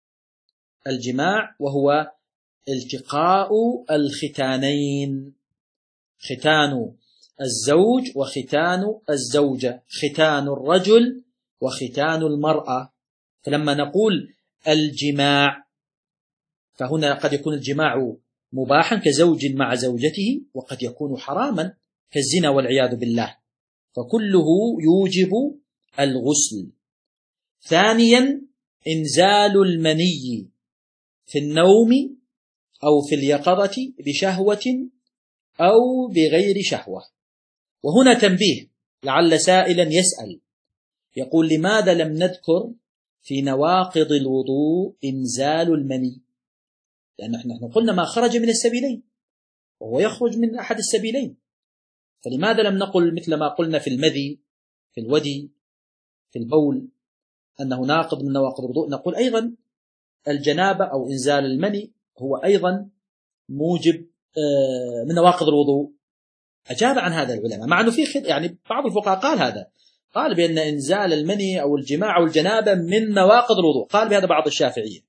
الجماع وهو التقاء الختانين، ختان الزوج وختان الزوجة، ختان الرجل وختان المرأة. فلما نقول الجماع فهنا قد يكون الجماع مباحا كزوج مع زوجته، وقد يكون حراما كالزنا والعياذ بالله، فكله يوجب الغسل. ثانيا إنزال المني في النوم أو في اليقظة بشهوة أو بغير شهوة. وهنا تنبيه لعل سائلا يسأل يقول لماذا لم نذكر في نواقض الوضوء إنزال المني؟ لأن نحن قلنا ما خرج من السبيلين وهو يخرج من أحد السبيلين، فلماذا لم نقل مثل ما قلنا في المذي، في الودي، في البول أنه ناقض من نواقض الوضوء، نقول أيضا الجنابة أو إنزال المني هو أيضا موجب من نواقض الوضوء. أجاب عن هذا العلماء، مع أنه في يعني بعض الفقهاء قال هذا، قال بأن إنزال المني أو الجماع أو الجنابة من نواقض الوضوء، قال بهذا بعض الشافعية،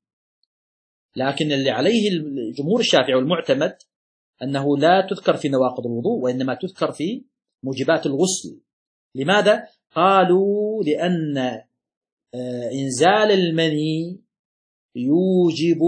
لكن اللي عليه الجمهور الشافعي والمعتمد أنه لا تذكر في نواقض الوضوء، وإنما تذكر في موجبات الغسل. لماذا؟ قالوا لأن إنزال المني يوجب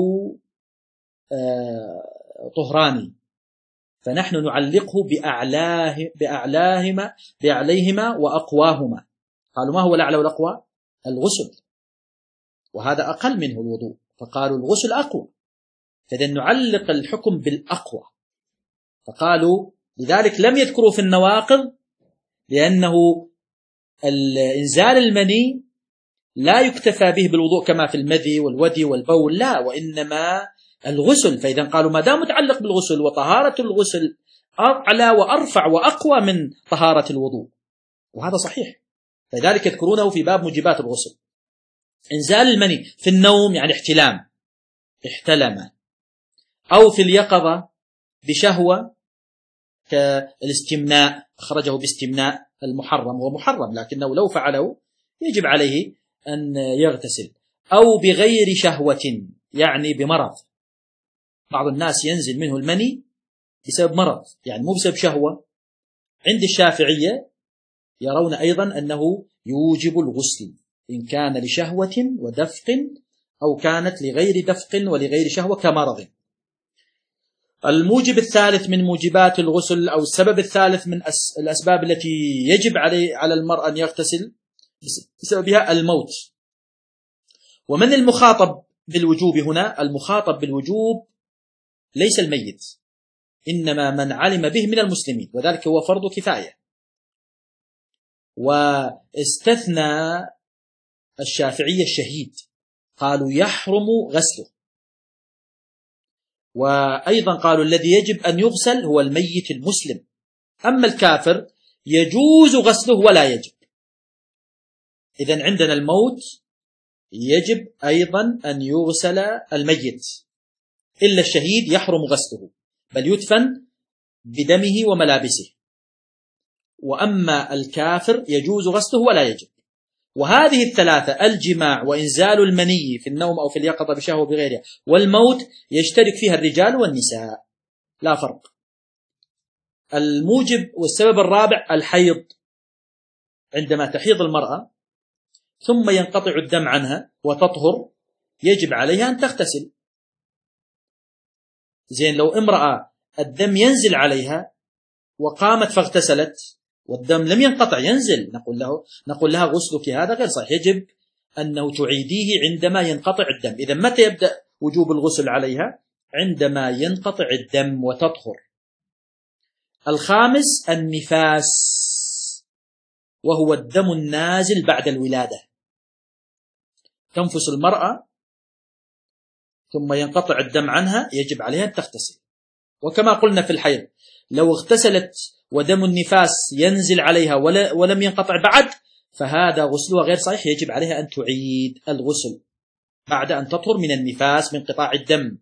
طهران، فنحن نعلقه بأعلاه بأعلاهما بأعليهما وأقواهما. قالوا ما هو الأعلى والأقوى؟ الغسل، وهذا أقل منه الوضوء، فقالوا الغسل أقوى، فإذا نعلق الحكم بالأقوى. فقالوا لذلك لم يذكروا في النواقض، لأنه إنزال المني لا يكتفى به بالوضوء كما في المذي والودي والبول، لا، وإنما الغسل. فإذا قالوا ما دام متعلق بالغسل وطهارة الغسل أعلى وأرفع وأقوى من طهارة الوضوء، وهذا صحيح، فلذلك يذكرونه في باب موجبات الغسل. إنزال المني في النوم يعني احتلام، احتلم، أو في اليقظة بشهوة كالاستمناء، أخرجه باستمناء المحرم، هو محرم لكنه لو فعله يجب عليه أن يغتسل، أو بغير شهوة يعني بمرض. بعض الناس ينزل منه المني بسبب مرض، يعني مو بسبب شهوة. عند الشافعية يرون أيضا أنه يوجب الغسل إن كان لشهوة ودفق، أو كانت لغير دفق ولغير شهوة كمرض. الموجب الثالث من موجبات الغسل، أو السبب الثالث من الأسباب التي يجب عليه على المرأة أن يغتسل بسببها الموت. ومن المخاطب بالوجوب هنا؟ المخاطب بالوجوب ليس الميت، إنما من علم به من المسلمين، وذلك هو فرض كفاية. واستثنى الشافعية الشهيد، قالوا يحرم غسله. وأيضا قالوا الذي يجب أن يغسل هو الميت المسلم، أما الكافر يجوز غسله ولا يجب. إذن عندنا الموت يجب أيضا أن يغسل الميت، إلا الشهيد يحرم غسله، بل يدفن بدمه وملابسه. وأما الكافر يجوز غسله ولا يجب. وهذه الثلاثة، الجماع وإنزال المني في النوم أو في اليقظة بشهوة بغيرها والموت، يشترك فيها الرجال والنساء، لا فرق. الموجب والسبب الرابع الحيض، عندما تحيض المرأة ثم ينقطع الدم عنها وتطهر يجب عليها أن تغتسل. زين، لو امرأة الدم ينزل عليها وقامت فاغتسلت والدم لم ينقطع ينزل، نقول له نقول لها غسلك هذا غير صحيح، يجب أنه تعيديه عندما ينقطع الدم. إذا متى يبدأ وجوب الغسل عليها؟ عندما ينقطع الدم وتطهر. الخامس النفاس، وهو الدم النازل بعد الولادة. تنفس المرأة ثم ينقطع الدم عنها، يجب عليها أن تغتسل. وكما قلنا في الحيض، لو اغتسلت ودم النفاس ينزل عليها ولم ينقطع بعد، فهذا غسلها غير صحيح، يجب عليها أن تعيد الغسل بعد أن تطهر من النفاس من انقطاع الدم.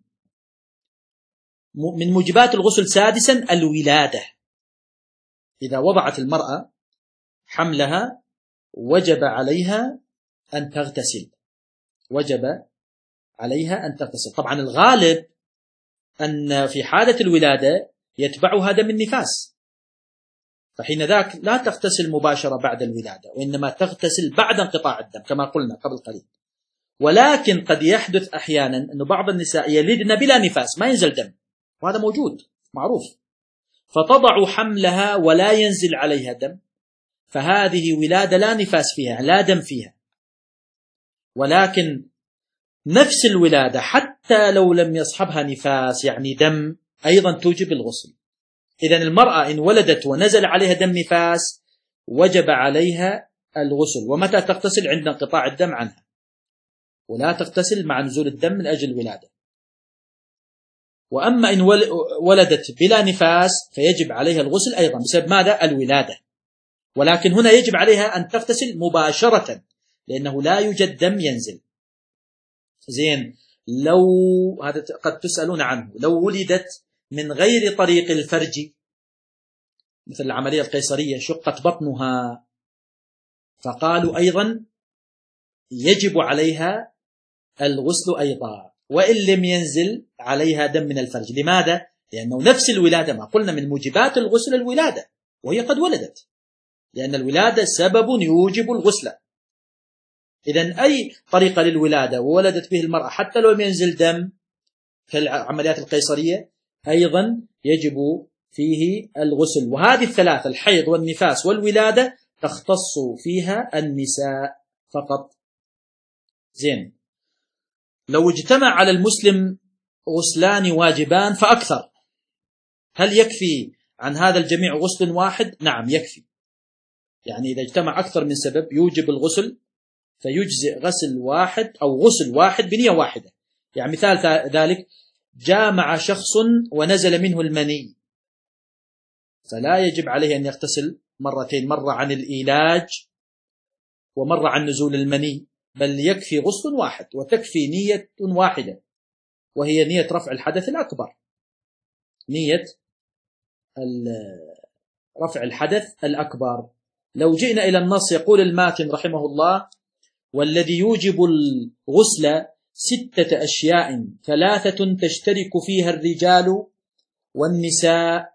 من موجبات الغسل سادسا الولادة، إذا وضعت المرأة حملها وجب عليها أن تغتسل، وجب عليها أن تغتسل. طبعا الغالب أن في حالة الولادة يتبعها دم النفاس، فحين ذاك لا تغتسل مباشرة بعد الولادة، وإنما تغتسل بعد انقطاع الدم كما قلنا قبل قليل. ولكن قد يحدث أحيانا أن بعض النساء يلدن بلا نفاس، ما ينزل دم، وهذا موجود معروف، فتضع حملها ولا ينزل عليها دم، فهذه ولادة لا نفاس فيها، لا دم فيها. ولكن نفس الولادة حتى لو لم يصحبها نفاس يعني دم أيضا توجب الغسل. إذن المرأة إن ولدت ونزل عليها دم نفاس وجب عليها الغسل. ومتى تغتسل؟ عند انقطاع الدم عنها، ولا تغتسل مع نزول الدم من أجل الولادة. وأما إن ولدت بلا نفاس فيجب عليها الغسل أيضا بسبب ماذا؟ الولادة. ولكن هنا يجب عليها أن تغتسل مباشرة، لأنه لا يوجد دم ينزل. زين، لو هذا قد تسألون عنه، لو ولدت من غير طريق الفرج مثل العملية القيصرية، شقت بطنها، فقالوا أيضا يجب عليها الغسل أيضا وإن لم ينزل عليها دم من الفرج. لماذا؟ لأنه نفس الولادة، ما قلنا من موجبات الغسل الولادة، وهي قد ولدت، لأن الولادة سبب يوجب الغسل. إذن أي طريقة للولادة وولدت به المرأة حتى لو لم ينزل دم كالعمليات القيصرية أيضا يجب فيه الغسل. وهذه الثلاثة الحيض والنفاس والولادة تختص فيها النساء فقط. زين، لو اجتمع على المسلم غسلان واجبان فأكثر، هل يكفي عن هذا الجميع غسل واحد؟ نعم يكفي. يعني إذا اجتمع أكثر من سبب يوجب الغسل فيجزئ غسل واحد أو غسل واحد بنية واحدة. يعني مثال ذلك، جامع شخص ونزل منه المني، فلا يجب عليه أن يغتسل مرتين، مرة عن الإيلاج ومرة عن نزول المني، بل يكفي غسل واحد وتكفي نية واحدة، وهي نية رفع الحدث الأكبر، نية رفع الحدث الأكبر. لو جئنا إلى النص يقول الماتن رحمه الله: والذي يوجب الغسل ستة أشياء ثلاثة تشترك فيها الرجال والنساء،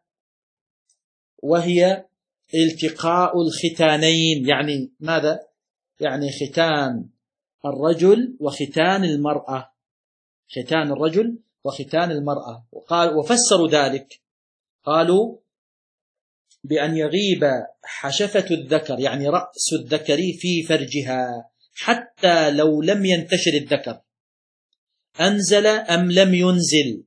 وهي التقاء الختانين. يعني ماذا؟ يعني ختان الرجل وختان المرأة، ختان الرجل وختان المرأة. وقال وفسروا ذلك، قالوا بأن يغيب حشفة الذكر، يعني رأس الذكر في فرجها، حتى لو لم ينتشر الذكر، أنزل أم لم ينزل،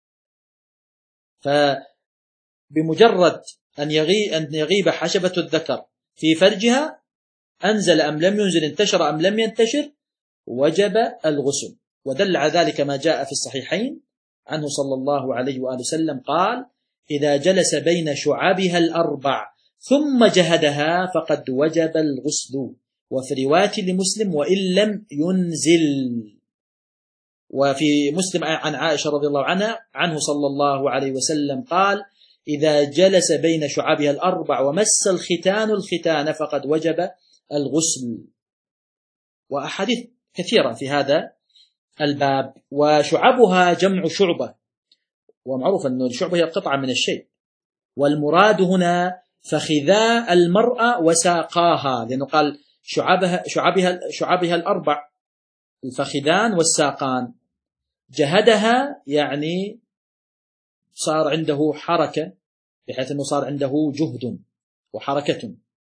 فبمجرد أن يغيب حشفة الذكر في فرجها، أنزل أم لم ينزل، انتشر أم لم ينتشر، وجب الغسل. ودل على ذلك ما جاء في الصحيحين عنه صلى الله عليه وآله وسلم قال: إذا جلس بين شعابها الأربع ثم جهدها فقد وجب الغسل. وفي رواية لمسلم: وإن لم ينزل. وفي مسلم عن عائشة رضي الله عنها عنه صلى الله عليه وسلم قال: إذا جلس بين شعابها الأربع ومس الختان الختان فقد وجب الغسل. وأحاديث كثيرة في هذا الباب. وشعبها جمع شعبة، ومعروف أن الشعبة هي قطعة من الشيء، والمراد هنا فخذا المرأة وساقاها، لأنه قال شعبها شعبها شعبها الأربع، الفخذان والساقان. جهدها يعني صار عنده حركة، بحيث أنه صار عنده جهد وحركة.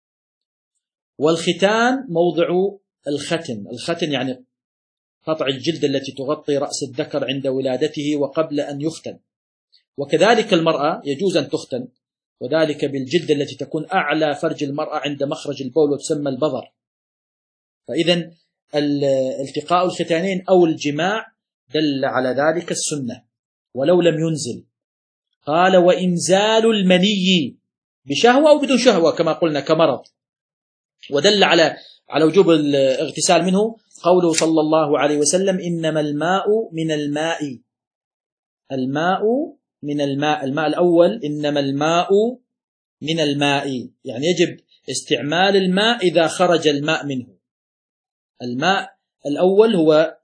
والختان موضع الختن، الختن يعني قطع الجلد التي تغطي رأس الذكر عند ولادته وقبل أن يختن. وكذلك المرأة يجوز أن تختن، وذلك بالجلد التي تكون أعلى فرج المرأة عند مخرج البول وتسمى البظر. فإذا التقاء الختانين أو الجماع دل على ذلك السنة ولو لم ينزل. قال: وإنزال المني بشهوة أو بدون شهوة كما قلنا كمرض. ودل على على وجوب الاغتسال منه قوله صلى الله عليه وسلم: إنما الماء من الماء، الماء من الماء، الماء الأول إنما الماء من الماء، يعني يجب استعمال الماء إذا خرج الماء منه. الماء الأول هو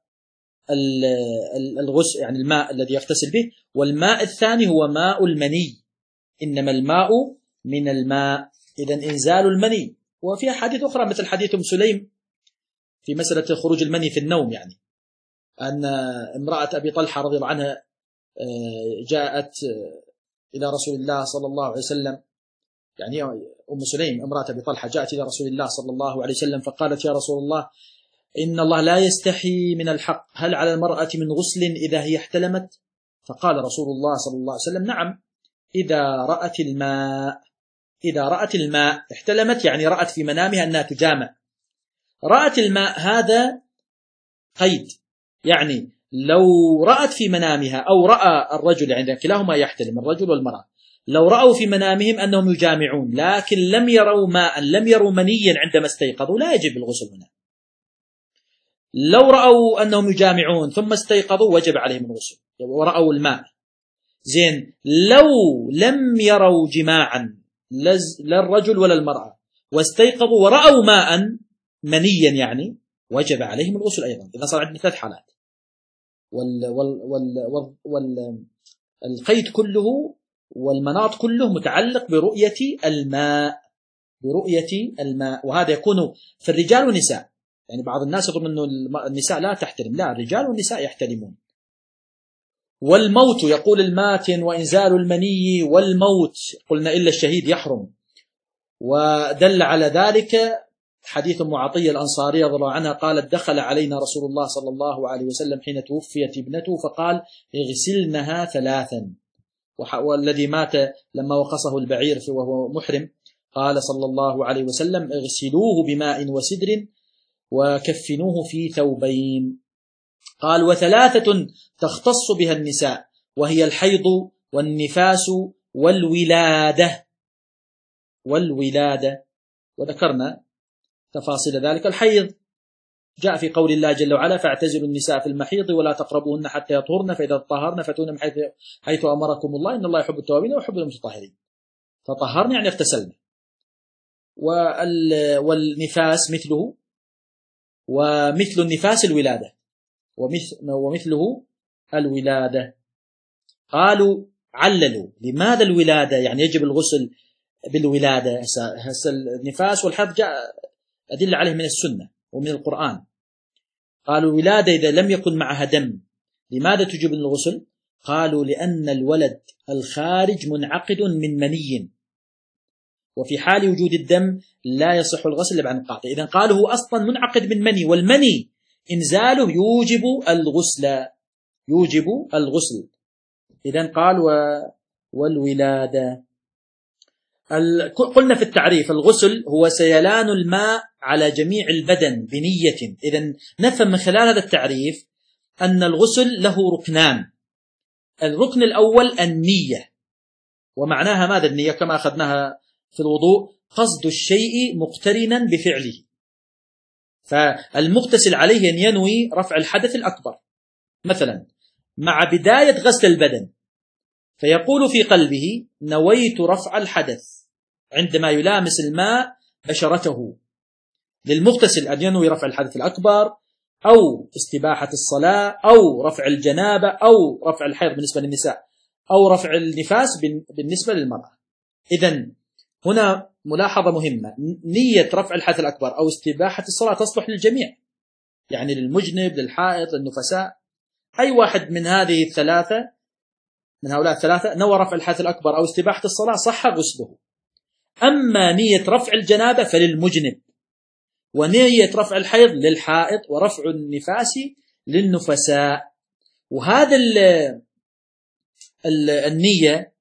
الغسل، يعني الماء الذي يغتسل به، والماء الثاني هو ماء المني، إنما الماء من الماء. إذن إنزال المني. وفي أحاديث أخرى مثل حديث أم سليم في مسألة خروج المني في النوم، يعني أن امرأة أبي طلحة رضي الله عنها جاءت إلى رسول الله صلى الله عليه وسلم، يعني أم سليم امرأة أبي طلحة جاءت إلى رسول الله صلى الله عليه وسلم فقالت: يا رسول الله، إن الله لا يستحي من الحق، هل على المرأة من غسل إذا هي احتلمت؟ فقال رسول الله صلى الله عليه وسلم: نعم، إذا رأت الماء، إذا رأت الماء احتلمت، يعني رأت في منامها أنها تجامع. رأت الماء هذا قيد، يعني لو رأت في منامها أو رأى الرجل، عند كلاهما يحتلم الرجل والمرأة، لو رأوا في منامهم أنهم يجامعون لكن لم يروا ماء، لم يروا منيا عندما استيقظوا، لا يجب الغسل هنا. لو رأوا أنهم يجامعون ثم استيقظوا وجب عليهم الغسل ورأوا الماء. زين، لو لم يروا جماعا لا الرجل ولا المرأة واستيقظوا ورأوا ماء منيا، يعني وجب عليهم الغسل أيضا. إذا صار عندنا ثلاث حالات، وال وال وال وال وال القيد كله والمناط كله متعلق برؤية الماء، برؤية الماء. وهذا يكون في الرجال والنساء. يعني بعض الناس يظن أنه النساء لا تحترم، لا، الرجال والنساء يحترمون. والموت، يقول الماتن وإنزال المني والموت، قلنا إلا الشهيد يحرم. ودل على ذلك حديث أم عطية الأنصارية رضي الله عنها قالت دخل علينا رسول الله صلى الله عليه وسلم حين توفيت ابنته فقال اغسلنها ثلاثا. والذي مات لما وقصه البعير وهو محرم قال صلى الله عليه وسلم اغسلوه بماء وسدر وكفنوه في ثوبين. قال وثلاثة تختص بها النساء وهي الحيض والنفاس والولادة، والولادة وذكرنا تفاصيل ذلك. الحيض جاء في قول الله جل وعلا فاعتزلوا النساء في المحيض ولا تقربوهن حتى يطهرن فإذا طهرن فأتون من حيث, حيث أمركم الله إن الله يحب التوابين ويحب المتطهرين. فطهرن يعني اغتسلن. والنفاس مثله، ومثل النفاس الولادة، ومثله الولادة. قالوا عللوا لماذا الولادة يعني يجب الغسل بالولادة. هسه النفاس والحيض جاء أدل عليه من السنة ومن القرآن. قالوا الولادة إذا لم يكن معها دم لماذا تجب الغسل؟ قالوا لأن الولد الخارج منعقد من مني، وفي حال وجود الدم لا يصح الغسل إلا بعد انقطاعه. إذن قالوا هو أصلا منعقد من مني، والمني إنزاله يوجب الغسل، يوجب الغسل. إذن قال والولادة. قلنا في التعريف الغسل هو سيلان الماء على جميع البدن بنية. إذن نفهم من خلال هذا التعريف أن الغسل له ركنان. الركن الأول النية، ومعناها ماذا النية؟ كما أخذناها في الوضوء قصد الشيء مقترنا بفعله. فالمغتسل عليه أن ينوي رفع الحدث الأكبر مثلا مع بداية غسل البدن، فيقول في قلبه نويت رفع الحدث عندما يلامس الماء بشرته. للمغتسل أن ينوي رفع الحدث الأكبر أو استباحة الصلاة أو رفع الجنابة أو رفع الحيض بالنسبة للنساء أو رفع النفاس بالنسبة للمرأة. إذن هنا ملاحظة مهمة، نية رفع الحدث الأكبر أو استباحة الصلاة تصلح للجميع، يعني للمجنب للحائض للنفساء، أي واحد من هذه الثلاثة من هؤلاء الثلاثة نوى رفع الحدث الأكبر أو استباحة الصلاة صح غسله. أما نية رفع الجنابة فللمجنب، ونية رفع الحيض للحائض، ورفع النفاس للنفساء. وهذا ال ال النية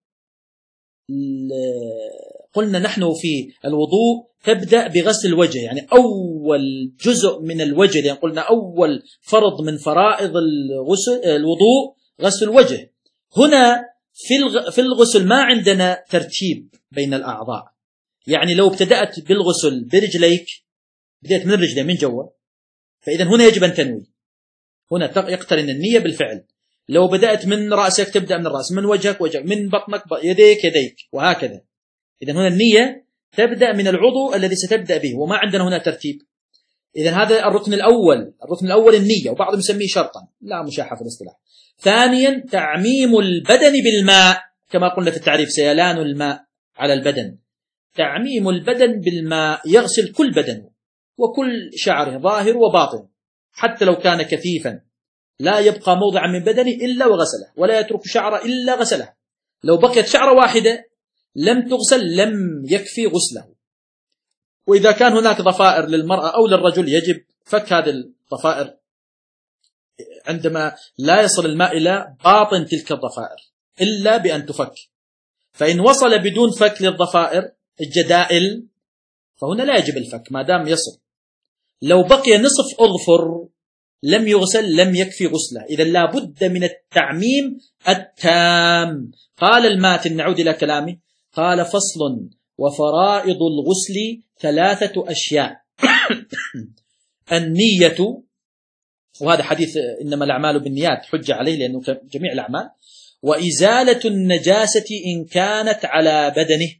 قلنا نحن في الوضوء تبدأ بغسل الوجه، يعني أول جزء من الوجه، يعني قلنا أول فرض من فرائض الغسل الوضوء غسل الوجه. هنا في في الغسل ما عندنا ترتيب بين الأعضاء، يعني لو ابتدأت بالغسل برجليك بدأت من الرجلين من جوا، فإذا هنا يجب أن تنوي، هنا يقترن النية بالفعل. لو بدأت من رأسك تبدأ من الرأس، من وجهك وجهك، من بطنك يديك يديك، وهكذا. إذا هنا النية تبدأ من العضو الذي ستبدأ به، وما عندنا هنا ترتيب. إذا هذا الركن الأول، الركن الأول النية، وبعضهم يسميه شرطا، لا مشاحة في الاصطلاح. ثانيا تعميم البدن بالماء، كما قلنا في التعريف سيلان الماء على البدن. تعميم البدن بالماء يغسل كل بدنه وكل شعره ظاهر وباطن، حتى لو كان كثيفا لا يبقى موضعا من بدنه إلا وغسله، ولا يترك شعره إلا غسله. لو بقيت شعرة واحدة لم تغسل لم يكفي غسله. وإذا كان هناك ضفائر للمرأة أو للرجل يجب فك هذه الضفائر عندما لا يصل الماء إلى باطن تلك الضفائر إلا بأن تفك. فإن وصل بدون فك للضفائر الجدائل فهنا لا يجب الفك ما دام يصل. لو بقي نصف أظفر لم يغسل لم يكفي غسله. إذا لا بد من التعميم التام. قال الماتن، نعود إلى كلامه، قال فصل وفرائض الغسل ثلاثة أشياء النية، وهذا حديث إنما الأعمال بالنيات حجة عليه لأنه جميع الأعمال، وإزالة النجاسة إن كانت على بدنه.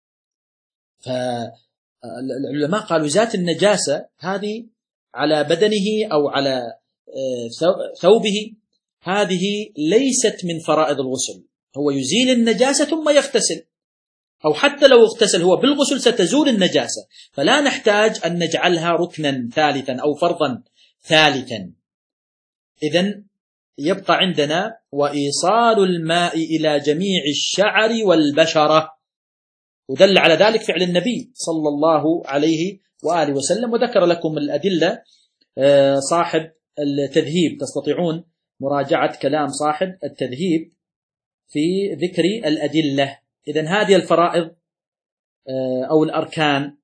فالعلماء قالوا إزالة النجاسة هذه على بدنه أو على ثوبه هذه ليست من فرائض الغسل، هو يزيل النجاسة ثم يغتسل، أو حتى لو اغتسل هو بالغسل ستزول النجاسة، فلا نحتاج أن نجعلها ركنا ثالثا أو فرضا ثالثا. إذن يبقى عندنا وإيصال الماء إلى جميع الشعر والبشرة، ودل على ذلك فعل النبي صلى الله عليه وآله وسلم، وذكر لكم الأدلة صاحب التذهيب، تستطيعون مراجعة كلام صاحب التذهيب في ذكر الأدلة. إذن هذه الفرائض أو الأركان.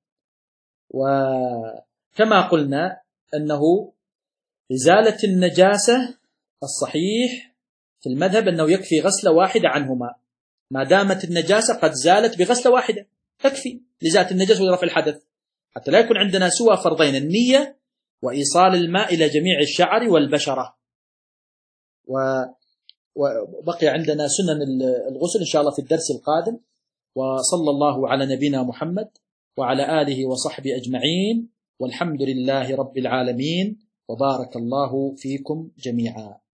وكما قلنا أنه إزالة النجاسة الصحيح في المذهب أنه يكفي غسلة واحدة عنهما، ما دامت النجاسة قد زالت بغسلة واحدة تكفي لذات النجاسة ورفع الحدث، حتى لا يكون عندنا سوى فرضين: النية وإيصال الماء إلى جميع الشعر والبشرة. وبقي عندنا سنن الغسل إن شاء الله في الدرس القادم. وصلى الله على نبينا محمد وعلى آله وصحبه أجمعين، والحمد لله رب العالمين، وبارك الله فيكم جميعا.